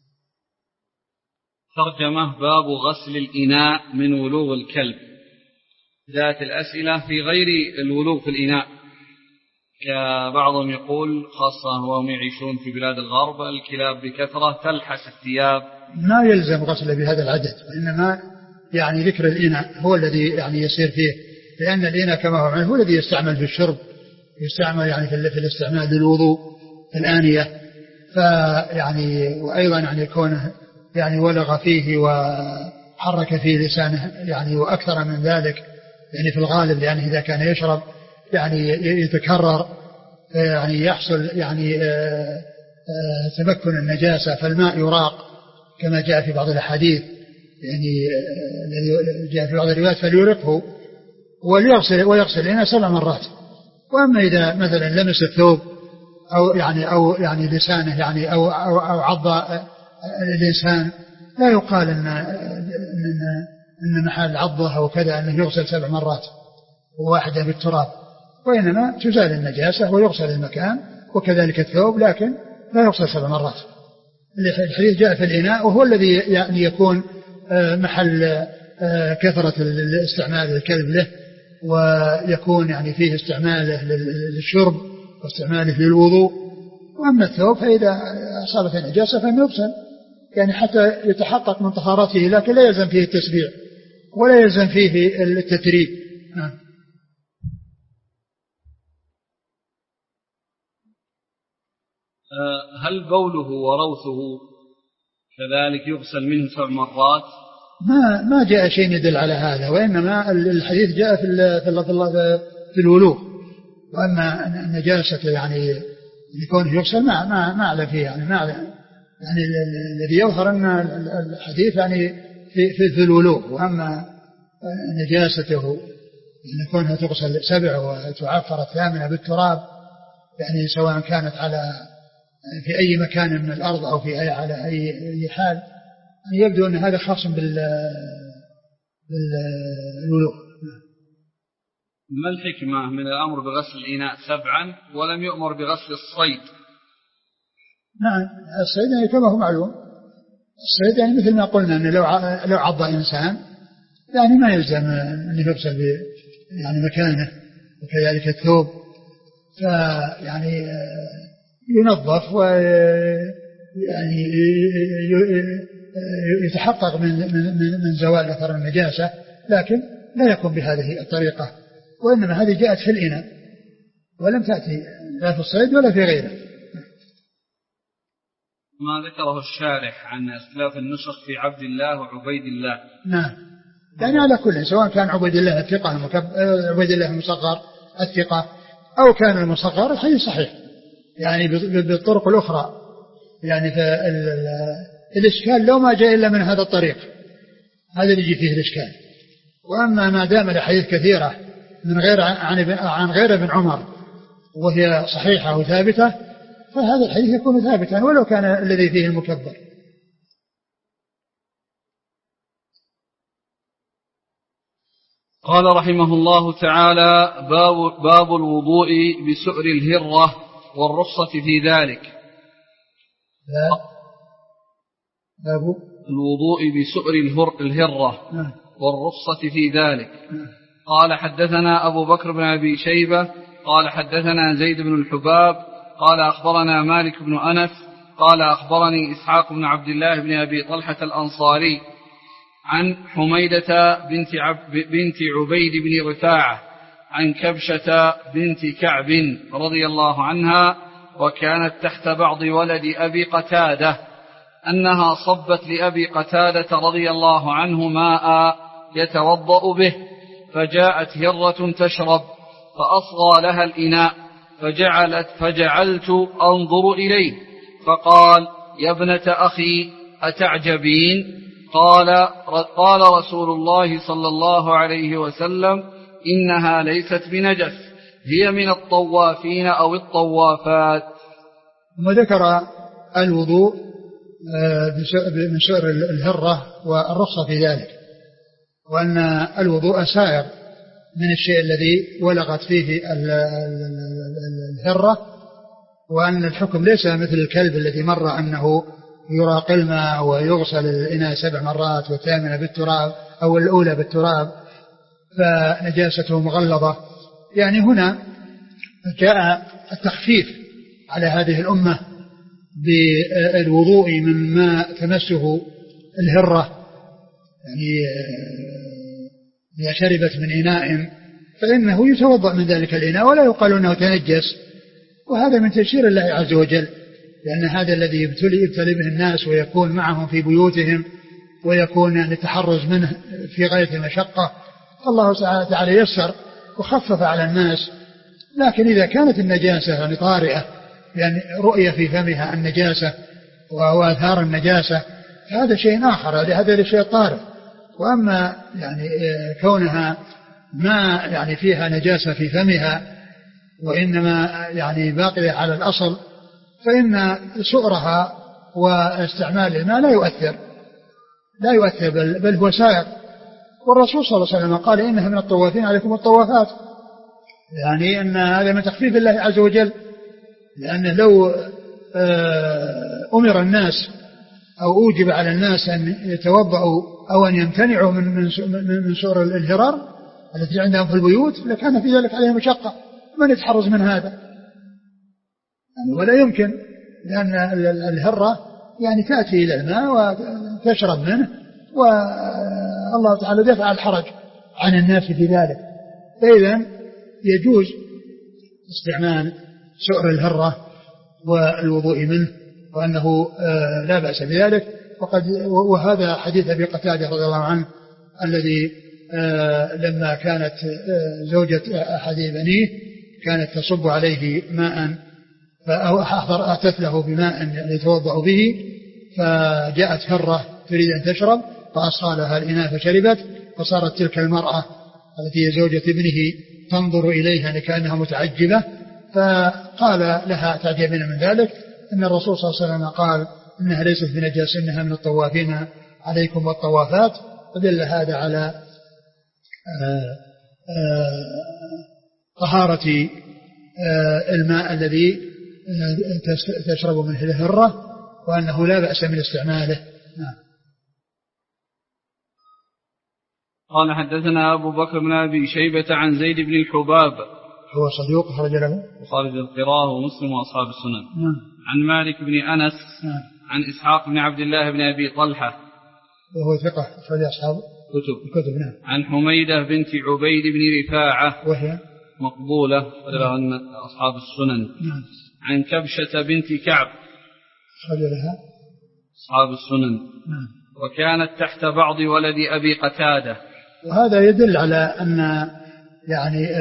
ترجمة باب غسل الإناء من ولوغ الكلب. ذات الأسئلة في غير الولوغ في الإناء، كبعضهم يقول خاصة وهم يعيشون في بلاد الغرب الكلاب بكثرة تلحس الثياب، ما يلزم غسله بهذا العدد، وإنما يعني ذكر الإناء هو الذي يعني يصير فيه، لأن الإناء كما هو هو الذي يستعمل في الشرب، يستعمل يعني في الاستعمال للوضوء الآنية، فيعني وأيضا يعني كونه يعني ولغ فيه وحرك فيه لسانه يعني وأكثر من ذلك، يعني في الغالب يعني إذا كان يشرب يعني يتكرر يعني يحصل يعني تمكن النجاسة، فالماء يراق كما جاء في بعض الأحاديث، يعني الذي جاء في بعض الروايات فليرقه وليغسل ويغسل لنا سبع مرات. وأما إذا مثلا لمس الثوب أو يعني أو يعني لسانه يعني أو أو, أو عض الإنسان لا يقال إن إن إن محل عضه أو كذا أنه يغسل سبع مرات وواحدة بالتراب، وإنما تزال النجاسة ويغسل المكان وكذلك الثوب، لكن لا يغسل سبع مرات. الحديث جاء في الإناء وهو الذي يعني يكون محل كثرة استعمال الكلب له، ويكون يعني فيه استعماله للشرب واستعماله للوضوء. وأما الثوب فإذا أصابت النجاسة فإنه يغسل يعني حتى يتحقق من طهارته، لكن لا يلزم فيه التسبيع ولا يلزم فيه التتريب. هل بوله وروثه كذلك يغسل منه سبع مرات؟ ما ما جاء شيء يدل على هذا، وإنما الحديث جاء في في في الولوغ. وأما النجاسة يعني يكون يغسل ما ما ما أعلم فيه يعني ما أعلم يعني الذي يظهر أن الحديث يعني في في, في الولوغ. وأما نجاسته أن كونها تغسل سبع وتعفر الثامنة بالتراب يعني سواء كانت على في أي مكان من الأرض أو في أي على أي أي حال، يبدو أن هذا خاص بال بالولوغ. ما الحكمة من الأمر بغسل الإناء سبعا ولم يؤمر بغسل الصيد؟ نعم الصيد يعني كما هو معلوم، الصيد يعني مثل ما قلنا أن لو لو عض إنسان يعني ما يلزم أن يغسل يعني مكانه، وكذلك الثوب فيعني ينظف ويعني يتحقق من من من زوال أثر النجاسة، لكن لا يكون بهذه الطريقة، وإنما هذه جاءت في الإناء ولم تأتي لا في الصيد ولا في غيره. ما ذكره الشارح عن اختلاف النسخ في عبد الله وعبيد الله. نعم يعني على كل سواء كان عبيد الله الثقة عبيد الله المصغر الثقة أو كان المصغر الحديث صحيح يعني بالطرق الأخرى. يعني فالإشكال لو ما جاء إلا من هذا الطريق هذا اللي يجي فيه الإشكال. وأما ما دام الأحاديث كثيرة من غير عن غير ابن عمر وهي صحيحة وثابتة فهذا الحديث يكون ثابتا ولو كان الذي فيه المكبر. قال رحمه الله تعالى: باب, باب الوضوء بسؤر الهرة والرخصة في ذلك. باب الوضوء بسؤر الهرة والرخصة في ذلك. قال: حدثنا أبو بكر بن أبي شيبة قال حدثنا زيد بن الحباب قال أخبرنا مالك بن أنس قال أخبرني إسحاق بن عبد الله بن أبي طلحة الأنصاري عن حميدة بنت, عب بنت عبيد بن رفاعة عن كبشة بنت كعب رضي الله عنها وكانت تحت بعض ولد أبي قتادة أنها صبت لأبي قتادة رضي الله عنه ماء يتوضأ به، فجاءت هرة تشرب فأصغى لها الإناء فجعلت فجعلت أنظر إليه فقال: يا ابنة أخي أتعجبين؟ قال قال رسول الله صلى الله عليه وسلم: إنها ليست بنجس، هي من الطوافين أو الطوافات. ثم ذكر الوضوء من سؤر الهرة والرخصة في ذلك، وأن الوضوء سائر من الشيء الذي ولغت فيه الهرة، وأن الحكم ليس مثل الكلب الذي مر أنه يراق الماء ويغسل الإناء سبع مرات والثامنة بالتراب أو الأولى بالتراب فنجاسته مغلظة. يعني هنا جاء التخفيف على هذه الأمة بالوضوء مما تمسه الهرة، يعني إذا شربت من إناء فإنه يتوضأ من ذلك الإناء ولا يقال أنه تنجس، وهذا من تيسير الله عز وجل، لأن هذا الذي يبتلي يبتلي به الناس ويكون معهم في بيوتهم ويكون يعني التحرز منه في غاية المشقة، الله تعالى يسر وخفف على الناس. لكن إذا كانت النجاسة يعني طارئة يعني رؤية في فمها النجاسة وآثار النجاسة هذا شيء آخر، هذا شيء طارئ. وأما يعني كونها ما يعني فيها نجاسة في فمها وإنما يعني باقية على الأصل فإن سؤرها واستعمال الماء لا يؤثر لا يؤثر بل, بل هو سائر. والرسول صلى الله عليه وسلم قال: إنها من الطوافين عليكم الطوافات، يعني أن هذا من تخفيف الله عز وجل، لأن لو أمر الناس أو أوجب على الناس أن يتوضأوا أو أن يمتنعوا من من من سؤر الهرر التي عندهم في البيوت لكان في ذلك عليهم مشقة. من يتحرز من هذا يعني ولا يمكن، لأن الهرة يعني تأتي إلى الماء وتشرب منه، والله تعالى دفع الحرج عن الناس في ذلك. فإذا يجوز استعمال سؤر الهرة والوضوء منه، وأنه لا بأس بذلك. وقد وهذا حديث أبي قتادة رضي الله عنه الذي لما كانت زوجة أحد بنيه كانت تصب عليه ماء فأتت له بماء يتوضأ به، فجاءت هرة تريد أن تشرب فأصالها الإناء فشربت، فصارت تلك المرأة التي هي زوجة ابنه تنظر إليها كأنها متعجبة، فقال لها تعجبين من ذلك أن الرسول صلى الله عليه وسلم قال إنها ليست بنجاس إنها من الطوافين عليكم والطوافات. فدل هذا على طهارة الماء الذي تشرب منه الهرة، وأنه لا بأس من استعماله. نعم. قال حدثنا أبو بكر بن أبي شيبة عن زيد بن الحباب هو صديق خرج له وخارج القراءة ومسلم وأصحاب السنن. نعم. عن مالك بن أنس. نعم. عن إسحاق بن عبد الله بن أبي طلحة وهو ثقة أخرج أصحاب كتب. كتب. نعم. عن حميدة بنت عبيد بن رفاعة وهي مقبولة ولها أن أصحاب السنن. نعم. عن كبشة بنت كعب أخرج لها أصحاب السنن. نعم. وكانت تحت بعض ولد أبي قتادة. وهذا يدل على أن يعني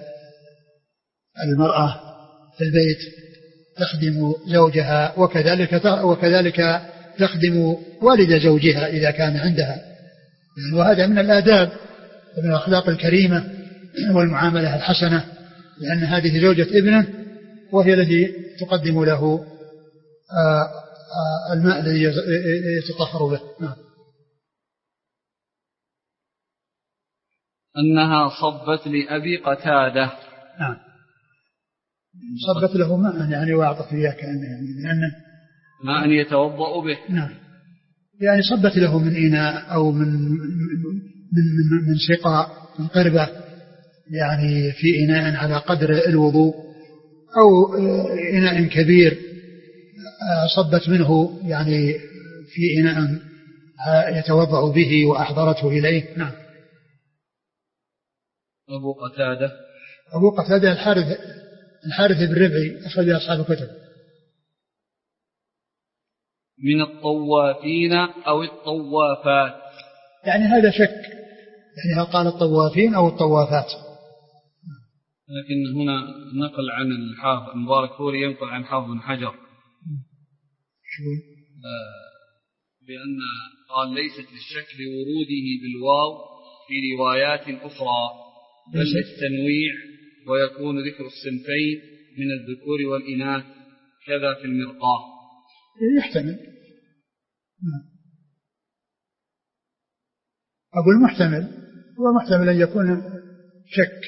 المرأة في البيت تخدم زوجها، وكذلك وكذلك تخدم والد زوجها إذا كان عندها، يعني وهذا من الآداب ومن الأخلاق الكريمة والمعاملة الحسنة، لأن هذه زوجة ابنه وهي التي تقدم له الماء الذي يتطهر به. نعم. أنها صبت لأبي قتادة. نعم. صبت له ماء يعني وأعطت إياه كأنه يعني لأنه ماء يتوضأ به. نعم. يعني صبت له من إناء أو من من من, من سقاء من قربة، يعني في إناء على قدر الوضوء، أو إناء كبير صبت منه يعني في إناء يتوضأ به وأحضرته إليه. نعم. أبو قتادة أبو قتادة الحارث الحارث بن ربعي أخرج أصحاب الكتب. من الطوافين أو الطوافات، يعني هذا شك، يعني هل قال الطوافين أو الطوافات، لكن هنا نقل عن الحافظ مبارك فوري ينقل عن حافظ بن حجر بأن قال ليست للشك لوروده بالواو في روايات أخرى بل للتنويع، ويكون ذكر الصنفين من الذكور والإناث كذا في المرقاة. يحتمل. أقول محتمل، هو محتمل أن يكون شك.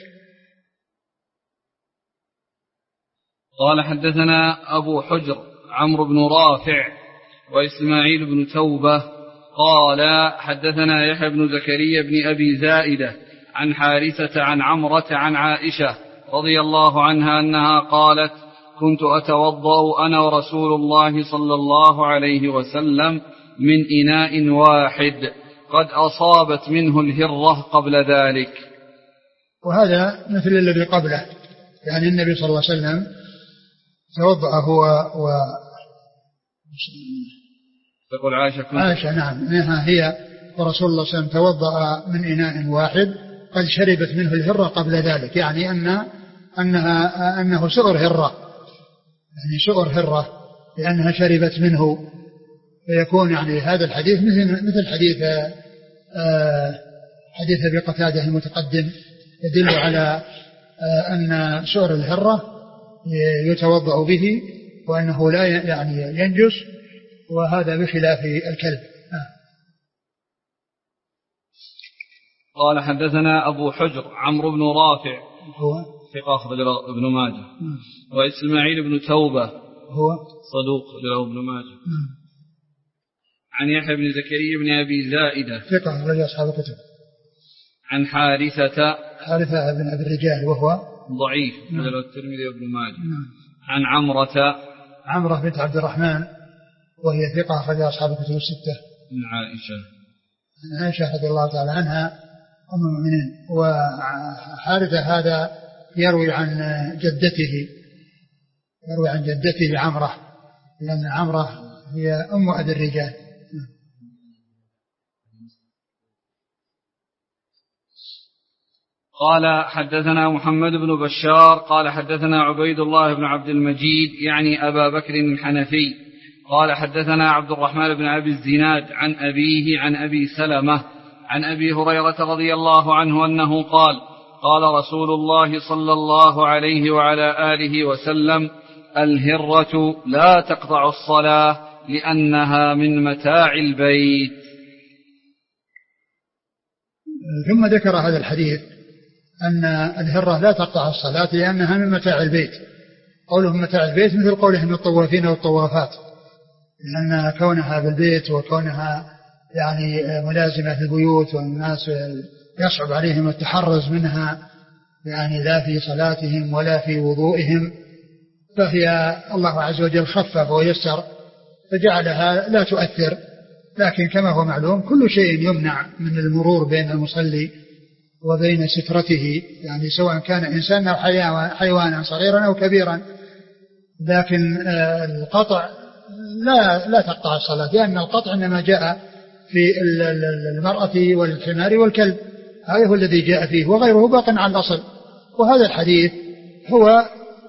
قال حدثنا أبو حجر عمرو بن رافع وإسماعيل بن توبة قال حدثنا يحيى بن زكريا بن أبي زائدة عن حارثة عن عمرة عن عائشة رضي الله عنها أنها قالت كنت أتوضأ أنا ورسول الله صلى الله عليه وسلم من إناء واحد قد أصابت منه الهرة قبل ذلك. وهذا مثل الذي قبله، يعني النبي صلى الله عليه وسلم توضأ هو و تقول عائشة كنت عائشة نعم منها هي ورسول الله صلى الله عليه وسلم توضأ من إناء واحد قد شربت منه الهرة قبل ذلك، يعني أن أنها أنه سؤر هرة، يعني سؤر هرة لأنها شربت منه، فيكون يعني هذا الحديث مثل مثل حديث آه حديث أبي قتادة المتقدم، يدل على آه أن سؤر الهرة يتوضأ به وأنه لا يعني ينجس، وهذا بخلاف الكلب. آه. قال حدثنا أبو حجر عمرو بن رافع هو ثقة أخرج له ابن ماجه، وإسماعيل بن توبة هو صدوق له ابن ماجه، عن يحيى بن زكريا بن أبي زائدة ثقة أخرج أصحاب الكتب. عن حارثة حارثة بن أبي الرجال وهو ضعيف مثل الترمذي وابن ماجه. عن عمرة عمرة بنت عبد الرحمن وهي ثقة أخرج أصحاب الكتب الستة. عن عائشة عن عائشة رضي الله تعالى عنها أم المؤمنين. وحارثة هذا يروي عن جدته يروي عن جدته عمرة لأن عمرة هي أم أبي الرجال. قال حدثنا محمد بن بشار قال حدثنا عبيد الله بن عبد المجيد يعني أبا بكر الحنفي قال حدثنا عبد الرحمن بن أبي الزناد عن أبيه عن أبي سلمة عن أبي هريرة رضي الله عنه أنه قال قال رسول الله صلى الله عليه وعلى آله وسلم الهرة لا تقطع الصلاة لأنها من متاع البيت. ثم ذكر هذا الحديث أن الهرة لا تقطع الصلاة لأنها من متاع البيت. قولهم متاع البيت مثل قولهم الطوافين والطوافات، لأن كونها بالبيت وكونها يعني ملازمة في البيوت والناس يصعب عليهم التحرز منها يعني لا في صلاتهم ولا في وضوئهم، فهي الله عز وجل خفف ويسر فجعلها لا تؤثر. لكن كما هو معلوم كل شيء يمنع من المرور بين المصلي وبين سترته، يعني سواء كان إنسان أو حيوانا صغيرا أو كبيرا، لكن القطع لا لا تقطع الصلاة، لأن القطع إنما جاء في المرأة والحمار والكلب، هذا هو الذي جاء فيه، وغيره باق على الأصل. وهذا الحديث هو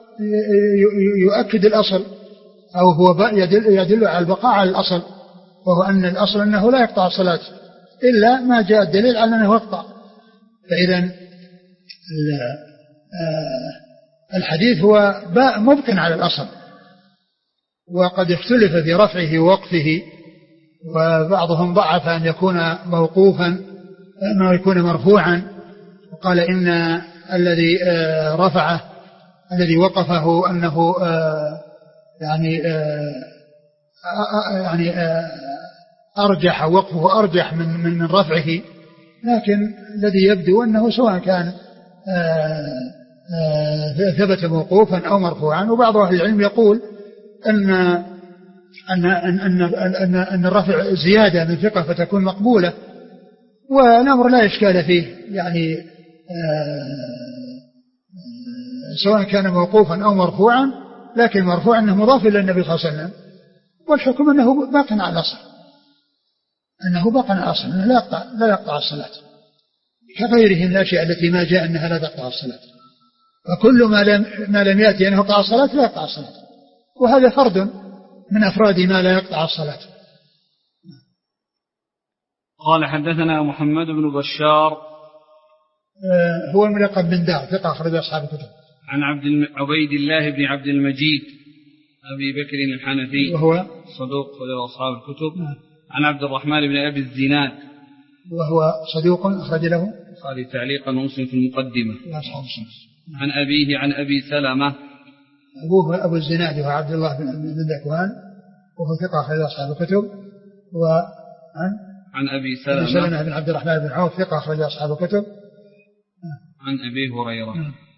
يؤكد الأصل أو هو يدل على البقاء على الأصل، وهو أن الأصل أنه لا يقطع الصلاة إلا ما جاء الدليل على أنه يقطع. فإذا الحديث هو مبق على الأصل، وقد اختلف في رفعه ووقفه، وبعضهم ضعف أن يكون موقوفا أنه يكون مرفوعا، وقال إن الذي رفعه الذي وقفه أنه يعني يعني أرجح وقفه أرجح من من من رفعه، لكن الذي يبدو أنه سواء كان ثبت موقوفا أو مرفوعا. وبعض أهل العلم يقول أن أن أن أن أن الرفع زيادة من ثقة فتكون مقبولة، والأمر لا إشكال فيه، يعني سواء كان موقوفا أو مرفوعا، لكن مرفوع أنه مضاف إلى النبي صلى الله عليه وسلم، والحكم أنه باق على الأصل، أنه باق على الأصل أنه لا يقطع لا يقطع الصلاة، كغيره من الأشياء التي ما جاء أنها لا تقطع الصلاة. فكل ما لم ما لم يأتي أنه يقطع الصلاة لا يقطع الصلاة، وهذا فرد من أفراد ما لا يقطع الصلاة. قال حدثنا محمد بن بشار هو الملقب بن دار ثقة أخرج أصحاب الكتب. عن عبد عبيد الله بن عبد المجيد أبي بكر الحنفي وهو صدوق أخرج أصحاب الكتب. عن عبد الرحمن بن أبي الزناد وهو صدوق أخرج له قال تعليقا ومسلم في المقدمة. عن أبيه عن أبي سلمة أبوه أبو الزناد وهو عبد الله بن ذكوان وهو ثقة أخرج أصحاب الكتب. وعن عن أبي سلمة, سلمة بن عبد الرحمن بن عوف ثقة أخرج أصحاب الكتب. عن أبي هريرة.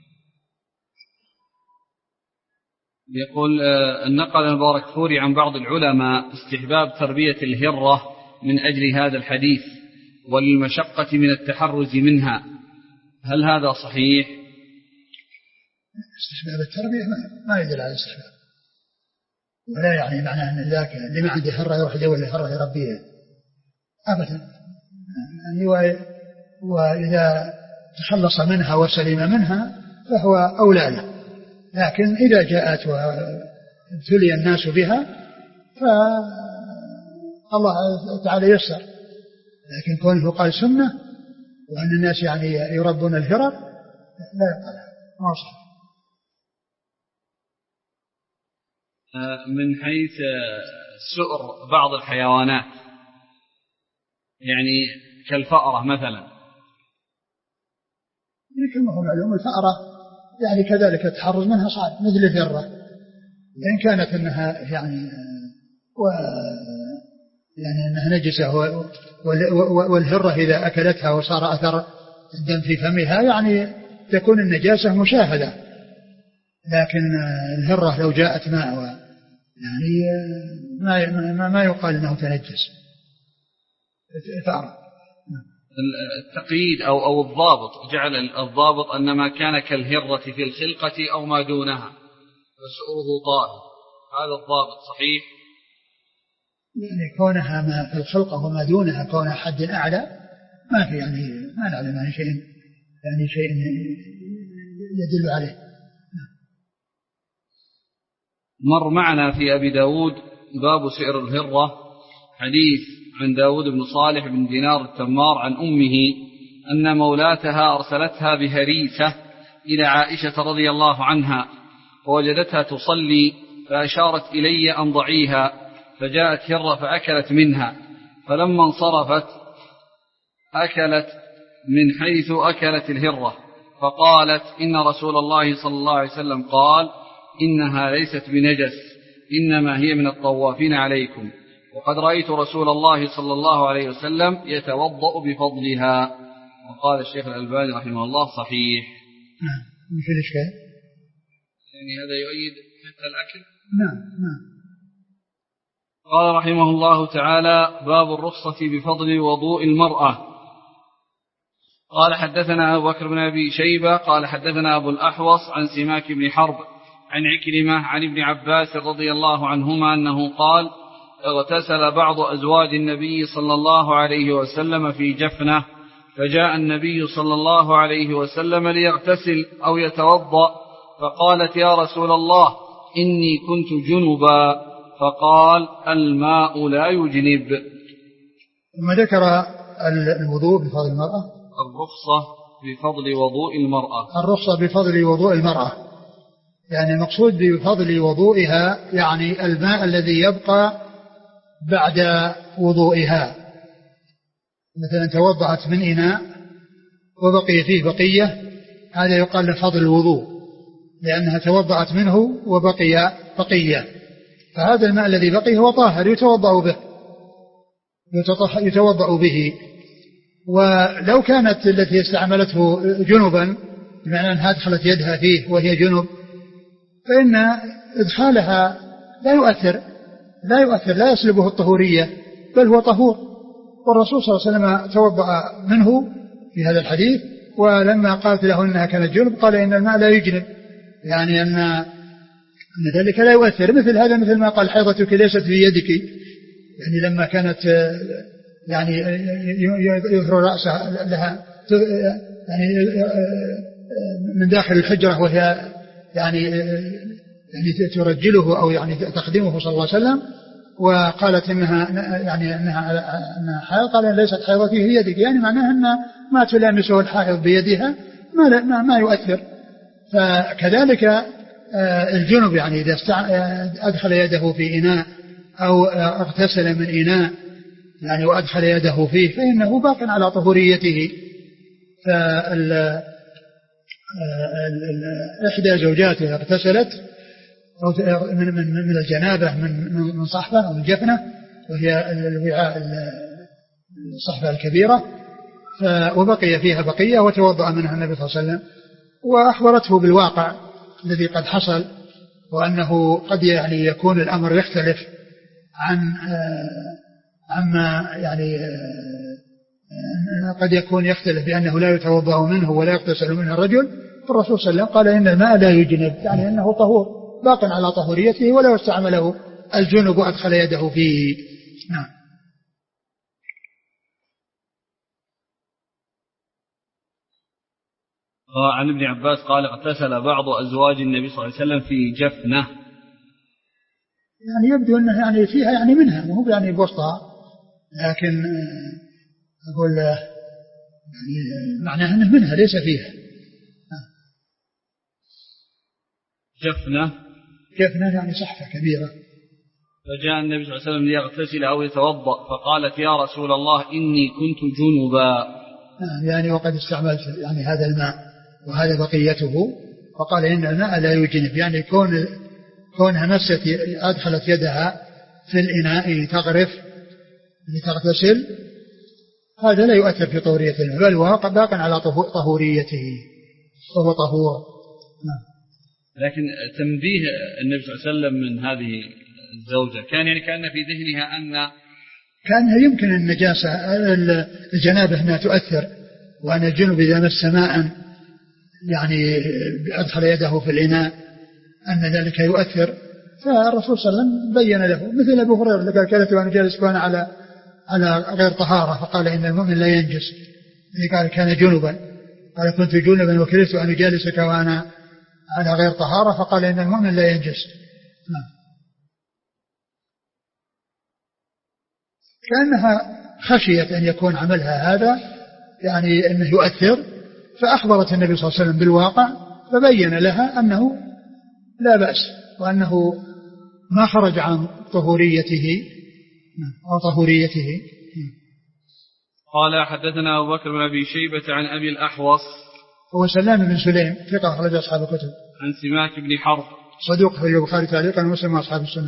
يقول النقل المبارك فوري عن بعض العلماء استحباب تربية الهرة من أجل هذا الحديث والمشقة من التحرز منها، هل هذا صحيح؟ استحباب التربية ما يدل على الاستحباب، ولا يعني معناه أن ذاك اللي ما عنده هرة يروح يدور الهرة يربيها أبدا، يعني وإذا تخلص منها وسلم منها فهو أولى له، لكن إذا جاءت وابتلي الناس بها فالله تعالى يسر، لكن كونه قال سنة وأن الناس يعني يربون الهرة لا يقال ما صح. من حيث سؤر بعض الحيوانات يعني كالفأرة مثلا، كما هو معلوم الفأرة يعني كذلك التحرز منها صعب مثل الهرة، لأن كانت أنها يعني و يعني أنها نجسة، والهرة إذا أكلتها وصار أثر الدم في فمها يعني تكون النجاسة مشاهدة، لكن الهرة لو جاءت ماء يعني ما ما يقال أنه تنجس. التقييد أو أو الضابط، جعل الضابط أن ما كان كالهرة في الخلقة أو ما دونها فسؤره طاهر، هذا الضابط صحيح؟ يعني كونها ما في الخلقة وما دونها كونها حد أعلى ما في، يعني ما نعلم عن شيء يعني شيء يدل عليه. مر معنا في أبي داود باب سئر الهرة حديث عن داود بن صالح بن دينار التمار عن أمه أن مولاتها أرسلتها بهريسة إلى عائشة رضي الله عنها ووجدتها تصلي فأشارت إلي أن ضعيها، فجاءت هرة فأكلت منها، فلما انصرفت أكلت من حيث أكلت الهرة، فقالت إن رسول الله صلى الله عليه وسلم قال إنها ليست بنجس إنما هي من الطوافين عليكم، وقد رأيت رسول الله صلى الله عليه وسلم يتوضأ بفضلها. وقال الشيخ الألباني رحمه الله صحيح. نعم. مش الإشكال يعني هذا يؤيد حتى الأكل. نعم نعم. قال رحمه الله تعالى باب الرخصة بفضل وضوء المرأة. قال حدثنا أبو بكر بن أبي شيبة قال حدثنا أبو الأحوص عن سماك بن حرب عن عكرمة عن ابن عباس رضي الله عنهما أنه قال اغتسل بعض أزواج النبي صلى الله عليه وسلم في جفنة، فجاء النبي صلى الله عليه وسلم ليغتسل أو يتوضأ، فقالت يا رسول الله إني كنت جنبا، فقال الماء لا يجنب. ثم ذكر الوضوء بفضل المرأة، الرخصة بفضل وضوء المرأة. الرخصة بفضل وضوء المرأة يعني المقصود بفضل وضوئها يعني الماء الذي يبقى بعد وضوئها، مثلا توضأت من إناء وبقي فيه بقية، هذا يقال لفضل الوضوء لأنها توضأت منه وبقي بقية، فهذا الماء الذي بقي هو طاهر يتوضأ به يتوضأ به. ولو كانت التي استعملته جنبا بمعنى أنها أدخلت يدها فيه وهي جنب فإن إدخالها لا يؤثر لا يؤثر لا يسلبه الطهورية بل هو طهور، والرسول صلى الله عليه وسلم توضأ منه في هذا الحديث، ولما قالت له أنها كانت جنب قال إن الماء لا يجنب، يعني أن أن ذلك لا يؤثر. مثل هذا مثل ما قال حيضتك ليست في يدك، يعني لما كانت يعني يظهر رأسها لها يعني من داخل الحجرة وهي يعني يعني ترجله أو يعني تخدمه صلى الله عليه وسلم، وقالت إنها يعني إنها أنها حائض، قال ليست حيضتي في يدك، يعني معناها أن ما تلامسه الحائض بيدها ما ما, ما يؤثر. فكذلك الجنب يعني إذا أدخل يده في إناء أو اغتسل من إناء يعني وأدخل يده فيه فإنه باق على طهوريته. فال إحدى زوجاته اغتسلت من من من الجنابة من من صحفة أو من جفنة وهي الوعاء الصحفة الكبيرة، وبقي فيها بقية وتوضأ منها النبي صلى الله عليه وسلم، وأخبرته بالواقع الذي قد حصل، وأنه قد يعني يكون الأمر يختلف عن عما يعني قد يكون يختلف بأنه لا يتوضأ منه ولا يغتسل منه الرجل. فالرسول صلى الله عليه وسلم قال إن الماء لا يجنب، يعني أنه طهور باق على طهوريته ولو استعمله الجنب وأدخل يده فيه. نعم. عن ابن عباس قال اغتسل بعض أزواج النبي صلى الله عليه وسلم في جفنة، يعني يبدو أنه يعني فيها يعني منها مو يعني بوسطها، لكن أقول يعني معناها أنه منها ليس فيها. جفنة جفنة يعني صحفة كبيرة. فجاء النبي صلى الله عليه وسلم ليغتسل أو يتوضأ، فقالت يا رسول الله إني كنت جنبا، يعني وقد استعملت يعني هذا الماء وهذا بقيته، فقال إن الماء لا يجنب، يعني كون كونها مست أدخلت يدها في الإناء تغرف لتغتسل هذا لا يؤثر في طهورية الماء، بل هو باق على طهوريته وهو طهور. نعم. لكن تنبيه النبي صلى الله عليه وسلم من هذه الزوجة كان يعني كان في ذهنها أن كان يمكن النجاسة الجنابة أنها تؤثر، وأن الجنب إذا مس ماء يعني أدخل يده في الإناء أن ذلك يؤثر، فالرسول صلى الله عليه وسلم بين له، مثل أبو هريرة قال كانت وأنا جالس وأنا على على غير طهارة فقال إن المؤمن لا ينجس، قال كان جنبا، قال كنت جنبا وكرهت أن أجالسك وأنا على غير طهارة فقال إن المؤمن لا ينجس. نعم. كأنها خشيت أن يكون عملها هذا يعني أنه يؤثر، فأخبرت النبي صلى الله عليه وسلم بالواقع فبين لها أنه لا بأس، وأنه ما خرج عن طهوريته أو طهوريته. قال حدثنا أبو بكر بن أبي شيبة عن أبي الأحوص هو سلام بن سليم ثقة أخرج أصحاب الكتب. عن سماك بن حرب صدوق أخرج البخاري تعليقا ومسلم وأصحاب السنة.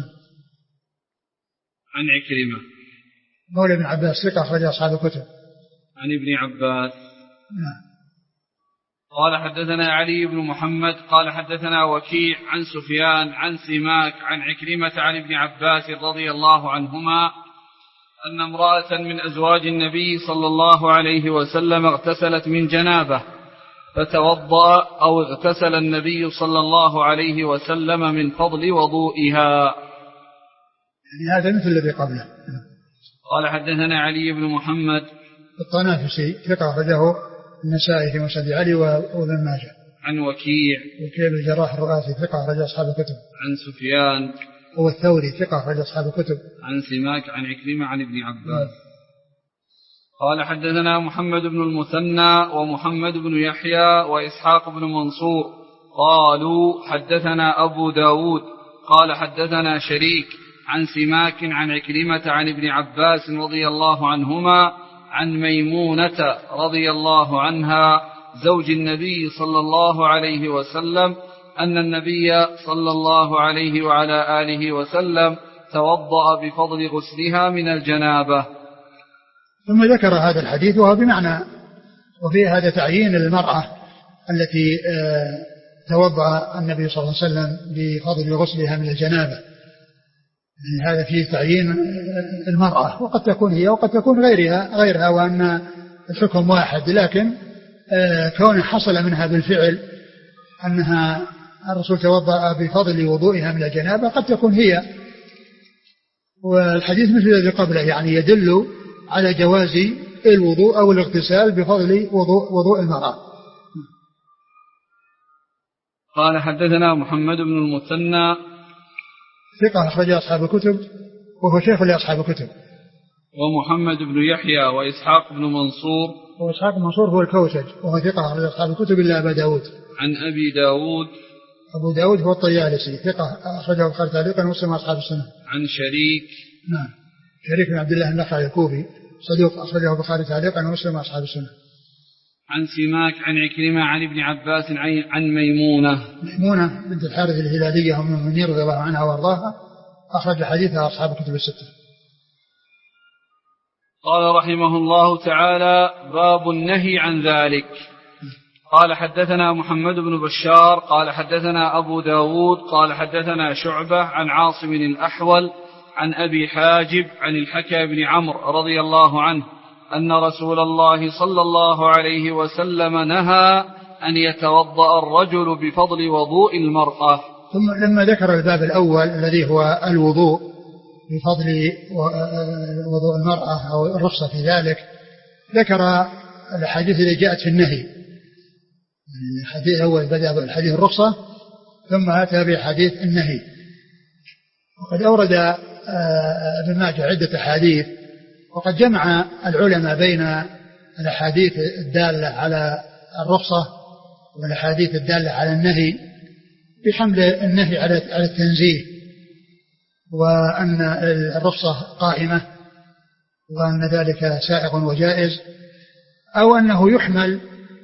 عن عكرمة مولى ابن عباس ثقة أخرج أصحاب الكتب. عن ابن عباس. نعم. قال حدثنا علي بن محمد قال حدثنا وكيع عن سفيان عن سماك عن عكرمة عن ابن عباس رضي الله عنهما أن امرأة من أزواج النبي صلى الله عليه وسلم اغتسلت من جنابه فتوضأ أو اغتسل النبي صلى الله عليه وسلم من فضل وضوئها. يعني هذا مثل الذي قبله. قال حدثنا علي بن محمد الطنافسي ثقة أخرجه النسائي في مسند علي وابن ماجه. عن وكيع وكيع بن الجراح الرؤاسي ثقة أخرج أصحاب الكتب. عن سفيان هو الثوري ثقة أخرج أصحاب الكتب. عن سماك عن عكرمة عن ابن عباس. قال حدثنا محمد بن المثنى ومحمد بن يحيى وإسحاق بن منصور قالوا حدثنا أبو داود قال حدثنا شريك عن سماك عن عكرمة عن ابن عباس رضي الله عنهما عن ميمونة رضي الله عنها زوج النبي صلى الله عليه وسلم أن النبي صلى الله عليه وعلى آله وسلم توضأ بفضل غسلها من الجنابة. ثم ذكر هذا الحديث وهو بمعنى، وفي هذا تعيين المرأة التي توضأ النبي صلى الله عليه وسلم بفضل غسلها من الجنابة، يعني هذا فيه تعيين المرأة، وقد تكون هي وقد تكون غيرها غيرها وأن الحكم واحد، لكن كون حصل منها بالفعل أنها الرسول توضأ بفضل وضوئها من الجنابة قد تكون هي، والحديث مثل الذي قبله يعني يدل على جواز الوضوء أو الاغتسال بفضل وضوء, وضوء المرأة. قال حدثنا محمد بن المثنى ثقة أخرج أصحاب الكتب وهو شيخ لأصحاب الكتب. ومحمد بن يحيى وإسحاق بن منصور وإسحاق بن منصور هو الكوسج وهو ثقة أخرج أصحاب الكتب إلا أبا داود. عن أبي داود أبو داود هو الطيالسي ثقة أخرجه البخاري تعليقا ومسلم وأصحاب السنة. عن شريك نعم شريك بن عبد الله النخعي الكوفي صدوق أخرجه البخاري تعليقا ومسلم وأصحاب السنة. عن سماك عن عكرمة عن ابن عباس عن ميمونة ميمونة بنت الحارث الهلالية أم المؤمنين رضي الله عنها وارضاها أخرج حديثها أصحاب الكتب الستة. قال رحمه الله تعالى باب النهي عن ذلك. قال حدثنا محمد بن بشار قال حدثنا أبو داود قال حدثنا شعبة عن عاصم الأحول عن أبي حاجب عن الحكى بن عمرو رضي الله عنه أن رسول الله صلى الله عليه وسلم نهى أن يتوضأ الرجل بفضل وضوء المرأة. ثم لما ذكر الباب الأول الذي هو الوضوء بفضل وضوء المرأة أو الرخصة في ذلك ذكر الحديث التي جاءت في النهي. الحديث الأول بدأ بالحديث الرخصة ثم أتى بحديث النهي. وقد أورد ابن ماجه عدة أحاديث وقد جمع العلماء بين الأحاديث الدالة على الرخصة والأحاديث الدالة على النهي بحمل النهي على التنزيه وأن الرخصة قائمة وأن ذلك سائغ وجائز أو أنه يحمل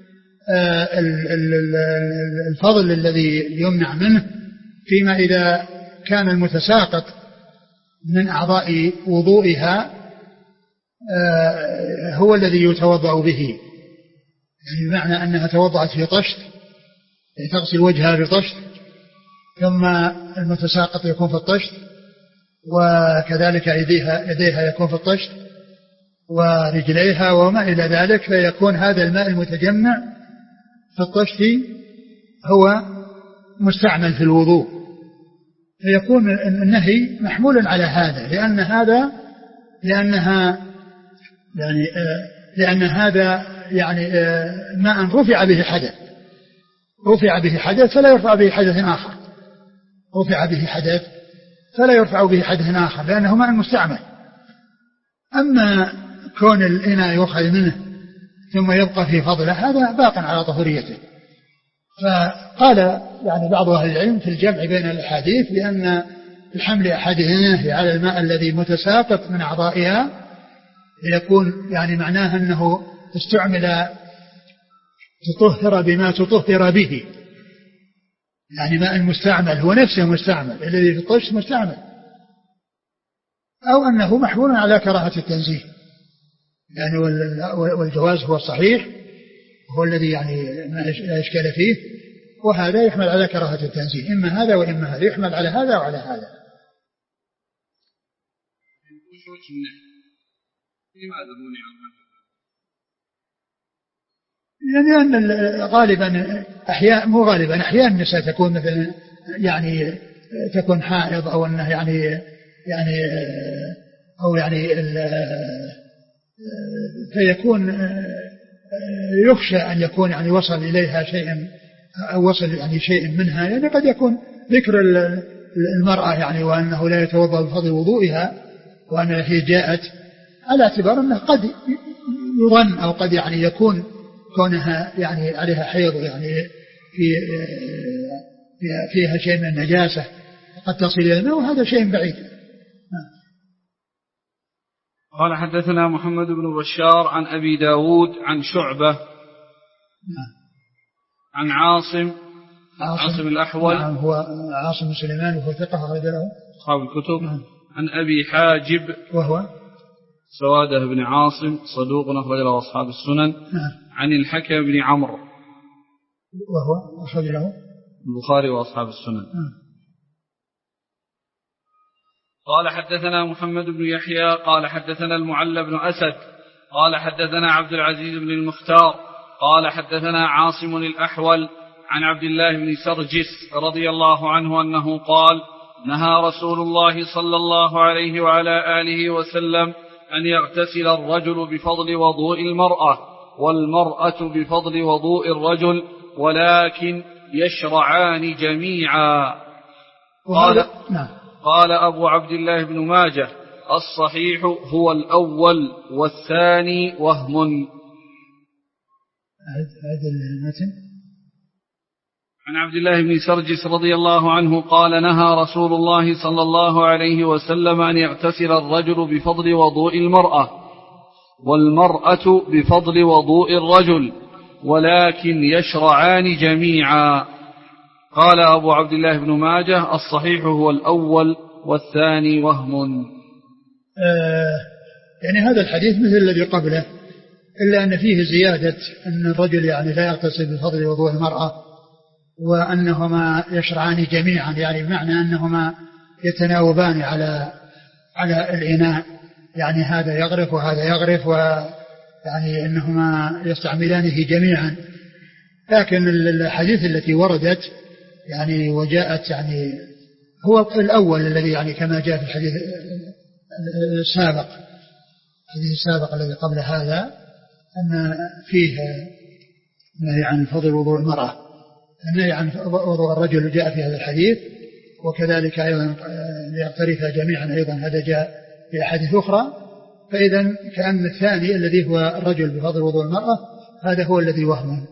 الفضل الذي يمنع منه فيما إذا كان المتساقط من أعضاء وضوئها هو الذي يتوضأ به، يعني بمعنى أنها توضأت في طشت، تغسل وجهها بطشت، ثم المتساقط يكون في الطشت، وكذلك يديها, يديها يكون في الطشت ورجليها وما إلى ذلك، فيكون هذا الماء المتجمع في الطشت هو مستعمل في الوضوء، فيكون النهي محمول على هذا، لأن هذا لأنها يعني لأن هذا يعني ماء رفع به حدث رفع به حدث فلا يرفع به حدث آخر رفع به حدث فلا يرفع به حدث آخر لأنه ماء مستعمل. أما كون الإناء يؤخذ منه ثم يبقى في فضله هذا باق على طهوريته. فقال يعني بعض أهل العلم في الجمع بين الأحاديث بأن الحمل أحدهما على الماء الذي متساقط من أعضائها يكون يعني معناه أنه استعمل تطهر بما تطهر به، يعني ماء مستعمل هو نفسه مستعمل، الذي في الطشت مستعمل، أو أنه محمول على كراهة التنزيه يعني، والجواز هو الصحيح هو الذي يعني لا إشكال فيه، وهذا يحمل على كراهة التنزيه، إما هذا وإما هذا، يحمل على هذا وعلى هذا. يعني أن غالبا أحيانا مو غالبا أحيانا النساء تكون مثلا يعني تكون حائض أو أنه يعني يعني أو يعني فيكون يخشى أن يكون يعني وصل إليها شيء أو وصل يعني شيء منها، يعني قد يكون ذكر المرأة يعني وأنه لا يتوضأ بفضل وضوئها وأنها هي جاءت على اعتبار أنه قد يظن أو قد يعني يكون كونها يعني عليها حيض يعني في فيها شيء من النجاسة قد تصل إلى الماء، وهذا شيء بعيد. قال حدثنا محمد بن بشار عن أبي داود عن شعبة عن عاصم عاصم, عاصم الأحول نعم هو عاصم سليمان وهو ثقة أخرج له أصحاب الكتب. نعم. عن أبي حاجب وهو سوادة بن عاصم صدوق أخرج له أصحاب السنن. نعم. عن الحكم بن عمرو وهو أخرج له البخاري وأصحاب السنن. نعم. قال حدثنا محمد بن يحيى قال حدثنا المعلى بن أسد قال حدثنا عبد العزيز بن المختار قال حدثنا عاصم الأحول عن عبد الله بن سرجس رضي الله عنه أنه قال نهى رسول الله صلى الله عليه وعلى آله وسلم أن يغتسل الرجل بفضل وضوء المرأة والمرأة بفضل وضوء الرجل ولكن يشرعان جميعا. قال, قال أبو عبد الله بن ماجه الصحيح هو الأول والثاني وهم. هذا المتن عن عبد الله بن سرجس رضي الله عنه قال نهى رسول الله صلى الله عليه وسلم أن يغتسل الرجل بفضل وضوء المرأة والمرأة بفضل وضوء الرجل ولكن يشرعان جميعا. قال أبو عبد الله بن ماجه الصحيح هو الأول والثاني وهم. آه يعني هذا الحديث مثل الذي قبله إلا أن فيه زيادة أن الرجل يعني لا يغتسل بفضل وضوء المرأة وأنهما يشرعان جميعا، يعني بمعنى أنهما يتناوبان على على الإناء، يعني هذا يغرف وهذا يغرف، ويعني أنهما يستعملانه جميعا. لكن الحديث التي وردت يعني وجاءت يعني هو الأول الذي يعني كما جاء في الحديث السابق الحديث السابق الذي قبل هذا أن فيه نهي عن فضل وضوء المرأة، النهي عن وضوء الرجل جاء في هذا الحديث، وكذلك أيضا ليقترفها جميعا أيضا هذا جاء في أحاديث أخرى. فإذا كأن الثاني الذي هو الرجل بفضل وضوء المرأة هذا هو الذي وهم.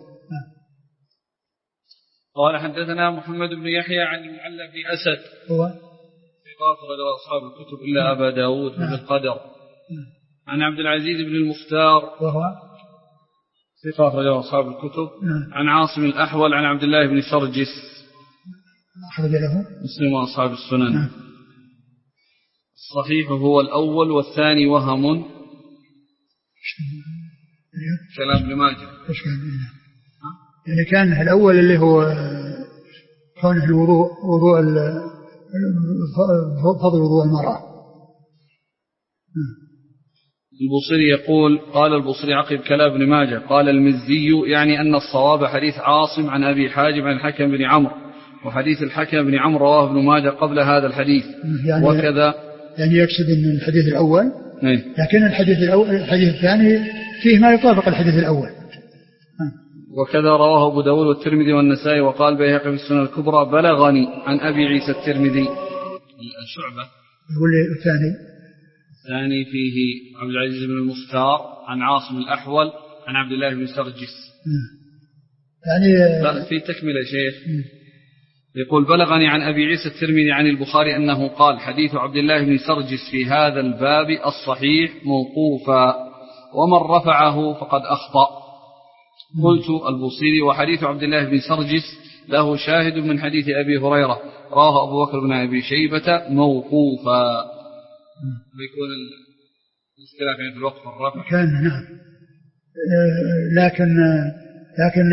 قال حدثنا محمد بن يحيى عن المعلى بن أسد هو في قاصر أصحاب الكتب إلا أبا داود في القدر. عن عبد العزيز بن المختار وهو ثقة أخرجه أصحاب الكتب. عن عاصم الأحول عن عبد الله بن سرجس أخرج له مسلم وأصحاب السنن. الصحيح هو الأول والثاني وهم. كلام ابن ماجه. يعني كان الأول اللي هو كونه الوضوء وضوء فضل وضوء المرأة. البوصيري يقول قال البوصيري عقب كلام ابن ماجه قال المزي يعني أن الصواب حديث عاصم عن أبي حاجب عن الحكم بن عمرو، وحديث الحكم بن عمرو رواه ابن ماجه قبل هذا الحديث. يعني وكذا يعني يقصد أن الحديث الأول ايه؟ لكن الحديث الأول الحديث الثاني فيه ما يطابق الحديث الأول. وكذا رواه أبو داود والترمذي والنسائي وقال بيهقي في السنن الكبرى بلغني عن أبي عيسى الترمذي. الشعبة يقول الثاني الثاني فيه عبد العزيز بن المختار عن عاصم الأحول عن عبد الله بن سرجس. يعني في تكملة شيخ يقول بلغني عن أبي عيسى الترمذي عن البخاري أنه قال حديث عبد الله بن سرجس في هذا الباب الصحيح موقوفا ومن رفعه فقد أخطأ. قلت البوصيري وحديث عبد الله بن سرجس له شاهد من حديث أبي هريرة رواه أبو بكر بن أبي شيبة موقوفا. بيكون الاختلاف في الوقف والرفع كان نعم. لكن لكن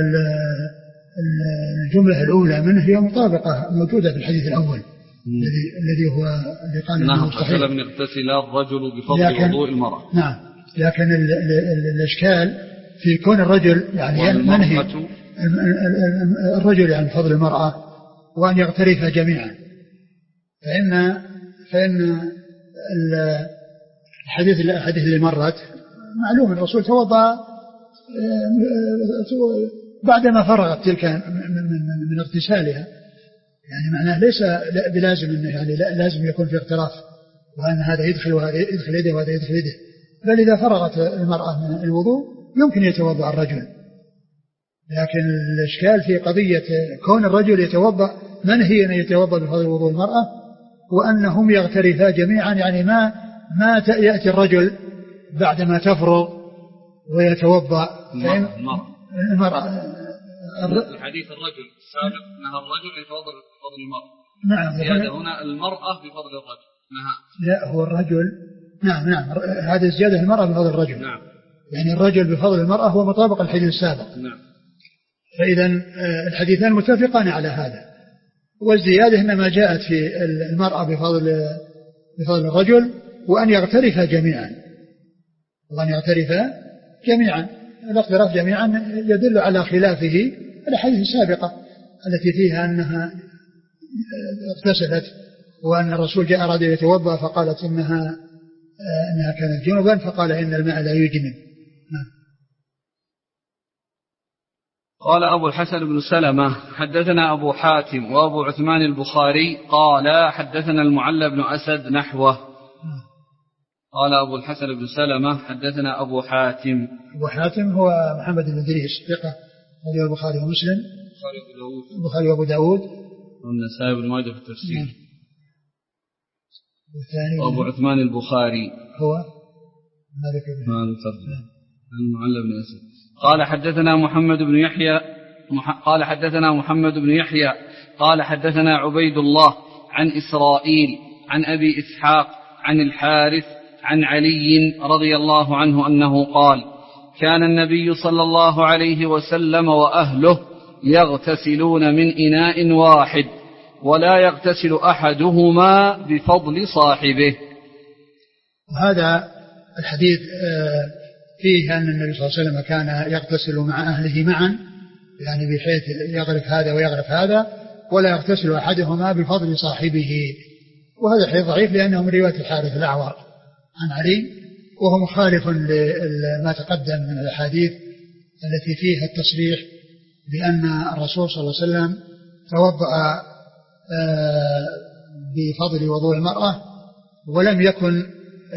الجملة الأولى منه هي مطابقة موجودة في الحديث الأول الذي الذي هو اللي قال انه صحيح لم يغتسل الرجل بفضل وضوء المرأة. نعم لكن ال ال الإشكال في كون الرجل يعني منهي الرجل يعني بفضل المرأة وأن يغترف جميعا، فإن فإن الحديث الحديث اللي مرت معلوم الرسول توضأ بعدما فرغت تلك من اغتسالها، يعني معناه ليس بلازم انه يعني لازم يكون في اغتراف وان هذا يدخل وهذا يدخل يده وهذا يدخل يده، بل اذا فرغت المرأة من الوضوء يمكن يتوضأ الرجل. لكن الاشكال في قضية كون الرجل يتوضأ منهي ان يتوضأ بفضل وضوء المرأة وانهم يغترفا جميعا، يعني ما ما يأتي الرجل بعدما تفرغ ويتوضأ المرأة الحديث الرجل السابق نهى الرجل يتوضأ بفضل المرأة. نعم زيادة هنا المرأة بفضل الرجل نهى. لا هو الرجل نعم نعم هذا زيادة المرأة بفضل الرجل. نعم يعني الرجل بفضل المرأة هو مطابق الحديث السابق. نعم. فإذا الحديثان متفقان على هذا، والزيادة إنما جاءت في المرأة بفضل بفضل الرجل وأن يغترف جميعا وأن يغترف جميعا. الاغتراف جميعا يدل على خلافه الأحاديث السابقة التي فيها أنها اغتسلت وأن الرسول جاء أراد يتوضأ فقالت إنها أنها كانت جنبا فقال إن الماء لا يجنب. قال أبو الحسن بن سلمة حدثنا أبو حاتم وأبو عثمان البخاري قال حدثنا المعلى بن أسد نحوه. قال أبو الحسن بن سلمة حدثنا أبو حاتم. أبو حاتم هو محمد بن إدريس ثقة رضي البخاري ومسلم البخاري وأبو داود والنسائي بن ماجه في التفسير. والثاني وأبو عثمان البخاري هو مالك بن المعلى بن أسد. قال حدثنا محمد بن يحيى قال حدثنا محمد بن يحيى قال حدثنا عبيد الله عن إسرائيل عن أبي إسحاق عن الحارث عن علي رضي الله عنه أنه قال كان النبي صلى الله عليه وسلم وأهله يغتسلون من إناء واحد ولا يغتسل أحدهما بفضل صاحبه. هذا الحديث فيه أن النبي صلى الله عليه وسلم كان يغتسل مع أهله معا، يعني بحيث يغرف هذا ويغرف هذا ولا يغتسل أحدهما بفضل صاحبه. وهذا حديث ضعيف لأنه من رواية الحارث الأعور عن علي، وهو مخالف لما تقدم من الأحاديث التي فيها التصريح بأن الرسول صلى الله عليه وسلم توضأ بفضل وضوء المرأة ولم يكن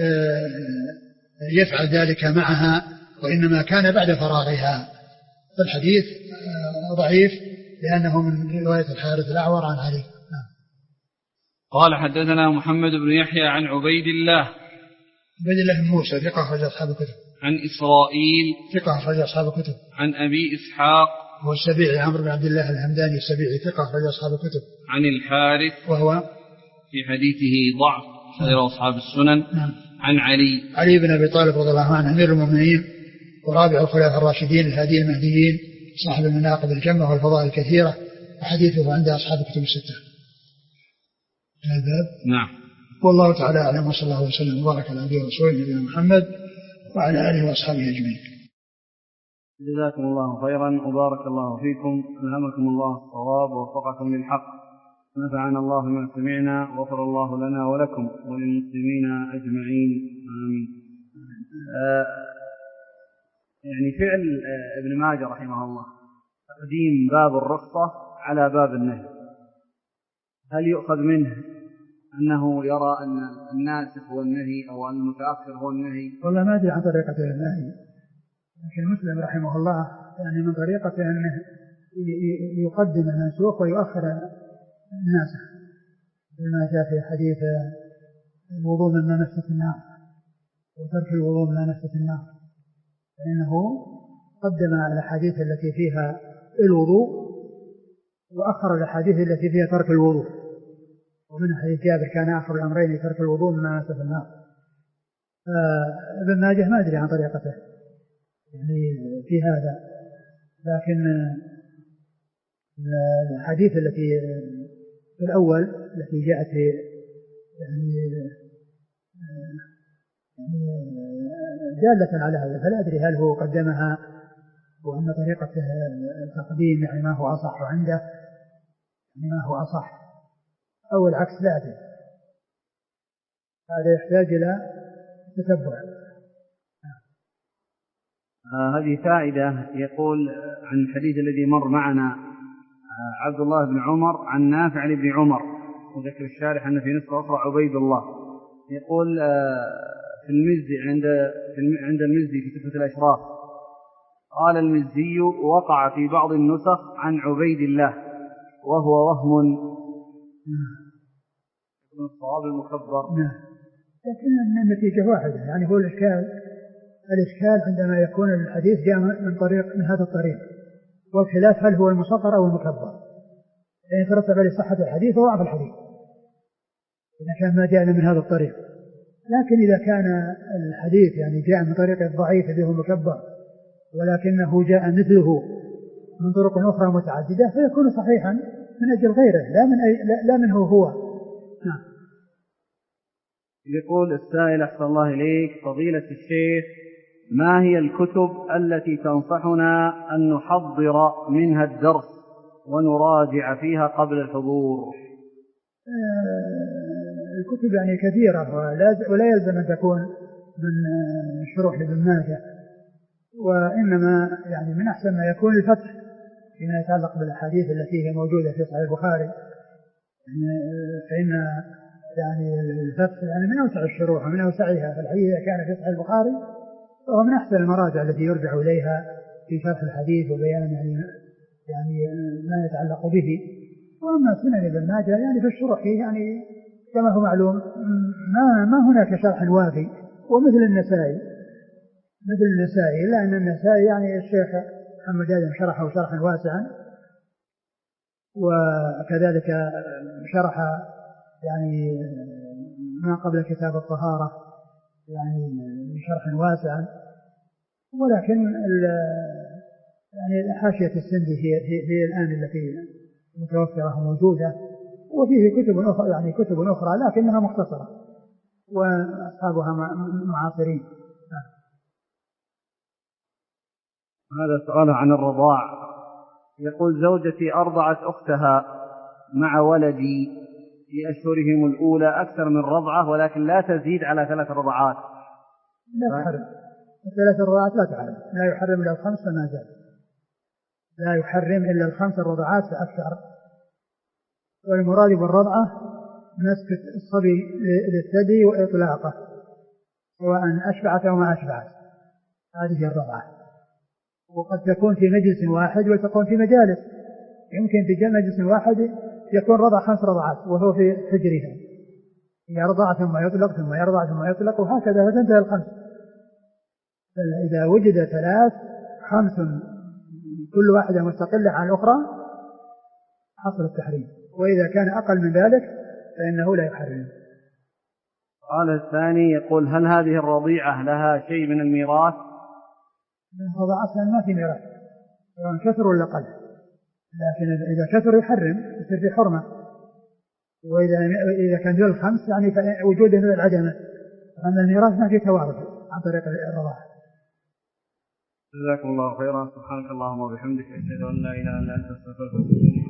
يفعل ذلك معها وإنما كان بعد فراغها. فالحديث ضعيف لأنه من رواية الحارث الأعور عن علي. قال حدثنا محمد بن يحيى عن عبيد الله عبيد الله بن موسى ثقة أخرج أصحاب الكتب. عن إسرائيل ثقة أخرج أصحاب الكتب. عن أبي إسحاق هو السبيعي عمرو بن عبد الله الهمداني السبيعي ثقة أخرج أصحاب الكتب. عن الحارث وهو في حديثه ضعف غير أصحاب السنن. نعم. عن علي علي بن أبي طالب رضي الله عنه أمير المؤمنين ورابع الخلفاء الراشدين الهادي المهديين صاحب المناقب الجمة والفضائل الكثيرة وحديثه عند أصحاب الكتب الستة. الباب. نعم. والله تعالى أعلم وصلى الله وسلم وبارك على نبينا ورسوله نبينا محمد وعلى آله وأصحابه أجمعين. جزاكم الله خيرا وبارك الله فيكم، ألهمكم الله الصواب ووفقكم للحق، نفعنا الله بما سمعنا وغفر الله لنا ولكم وللمسلمين أجمعين آمين. آه يعني فعل آه ابن ماجه رحمه الله تقديم باب الرخصة على باب النهي، هل يؤخذ منه أنه يرى أن الناسخ هو النهي أو أن المتأخر هو النهي؟ والله ما أدري عن طريقة النهي، لكن مسلم رحمه الله يعني من طريقة أنه يقدم المنسوخ ويؤخر الناسخ، بما جاء في حديث الوضوء مما مست النار وترك الوضوء مما مست النار، فإنه قدم الأحاديث التي فيها الوضوء وأخر الأحاديث التي فيها ترك الوضوء، ومن حديث جابر كان آخر الأمرين ترك الوضوء مما مست النار. ابن ماجه ما أدري عن طريقته يعني في هذا، لكن الحديث التي في الأول التي جاءت في يعني يعني دالة على هذا، فلا أدري هل هو قدمها وأن طريقة التقديم يعني ما هو أصح عنده يعني ما هو أصح أو العكس، لا أدري، هذا يحتاج إلى تتبع. آه هذه فائدة. يقول عن الحديث الذي مر معنا آه عبد الله بن عمر عن نافع لابن عمر، وذكر الشارح أن في نسخة أخرى عبيد الله. يقول آه في المزي عند في عند المزي في صفة الأشراف قال المزي وقع في بعض النسخ عن عبيد الله وهو وهم يكون الصواب المكبر. نعم، لكن النتيجة واحدة، يعني هو الإشكال الإشكال عندما يكون الحديث جاء من طريق من هذا الطريق، والخلاف هل هو المصغر أو المكبر، لأن يترتب عليه صحة الحديث وضعف الحديث إذا كان ما جاء من هذا الطريق. لكن إذا كان الحديث يعني جاء من طريق الضعيف الذي هو مكبر ولكنه جاء مثله من طرق أخرى متعددة فيكون صحيحا من أجل غيره لا من أي لا, لا منه هو. نعم. يقول السائل أحسن الله إليك فضيلة الشيخ، ما هي الكتب التي تنصحنا أن نحضر منها الدرس ونراجع فيها قبل الحضور؟ آه الكتب يعني كثيرة ولا يلزم أن تكون من شروح لابن ماجه، وإنما يعني من أحسن ما يكون الفتح فيما يتعلق بالأحاديث التي هي موجودة في صحيح البخاري، يعني فإن يعني الفتح يعني من أوسع الشروح ومن أوسعها، فالحديث إذا كان في صحيح البخاري فهو من أحسن المراجع التي يرجع إليها في شرح الحديث وبيان يعني يعني ما يتعلق به. وأما سنن ابن ماجه يعني في الشروح يعني كما هو معلوم ما ما هناك شرح وافي، ومثل النسائي مثل النسائي إلا أن النسائي يعني الشيخ محمد آدم شرحه شرحا واسعا، وكذلك شرح يعني ما قبل كتاب الطهارة يعني شرحا واسعا، ولكن يعني حاشية السندي هي, هي, هي الآن التي متوفرة وموجودة، وفيه كتب أخرى يعني كتب أخرى لكنها مختصرة وأصحابها معاصرين. هذا سؤال عن الرضاع. يقول زوجتي أرضعت أختها مع ولدي في أشهرهم الأولى أكثر من رضعة ولكن لا تزيد على ثلاث رضعات. لا تحرم ثلاث رضعات، لا تحرم، لا يحرم إلا الخمس فما زال، لا يحرم إلا الخمس الرضعات فأكثر. والمراد بالرضعة مسك الصبي للثدي وإطلاقه سواء أشبعت أو ما أشبعت، هذه الرضعة. وقد تكون في مجلس واحد وتكون في مجالس، يمكن في مجلس واحد يكون رضع خمس رضعات وهو في حجرها، يرضع ثم يطلق ثم يرضع ثم يطلق وهكذا فتنتهي الخمس. فإذا وجد ثلاث خمس كل واحدة مستقلة عن الأخرى حصل التحريم، وإذا كان أقل من ذلك فإنه لا يحرم. السؤال الثاني يقول: هل هذه الرضيعة لها شيء من الميراث؟ الرضاعة أصلا ما في ميراث سواء كثر ولا قل، لكن إذا كثر يحرم يصير في حرمة، وإذا إذا كان دول خمس يعني وجوده من العدمة، أما الميراث ما في توارث عن طريق الرضاعة. جزاكم الله خيرا. سبحانك اللهم وبحمدك، أشهد أن لا إله إلا أنت، أستغفرك.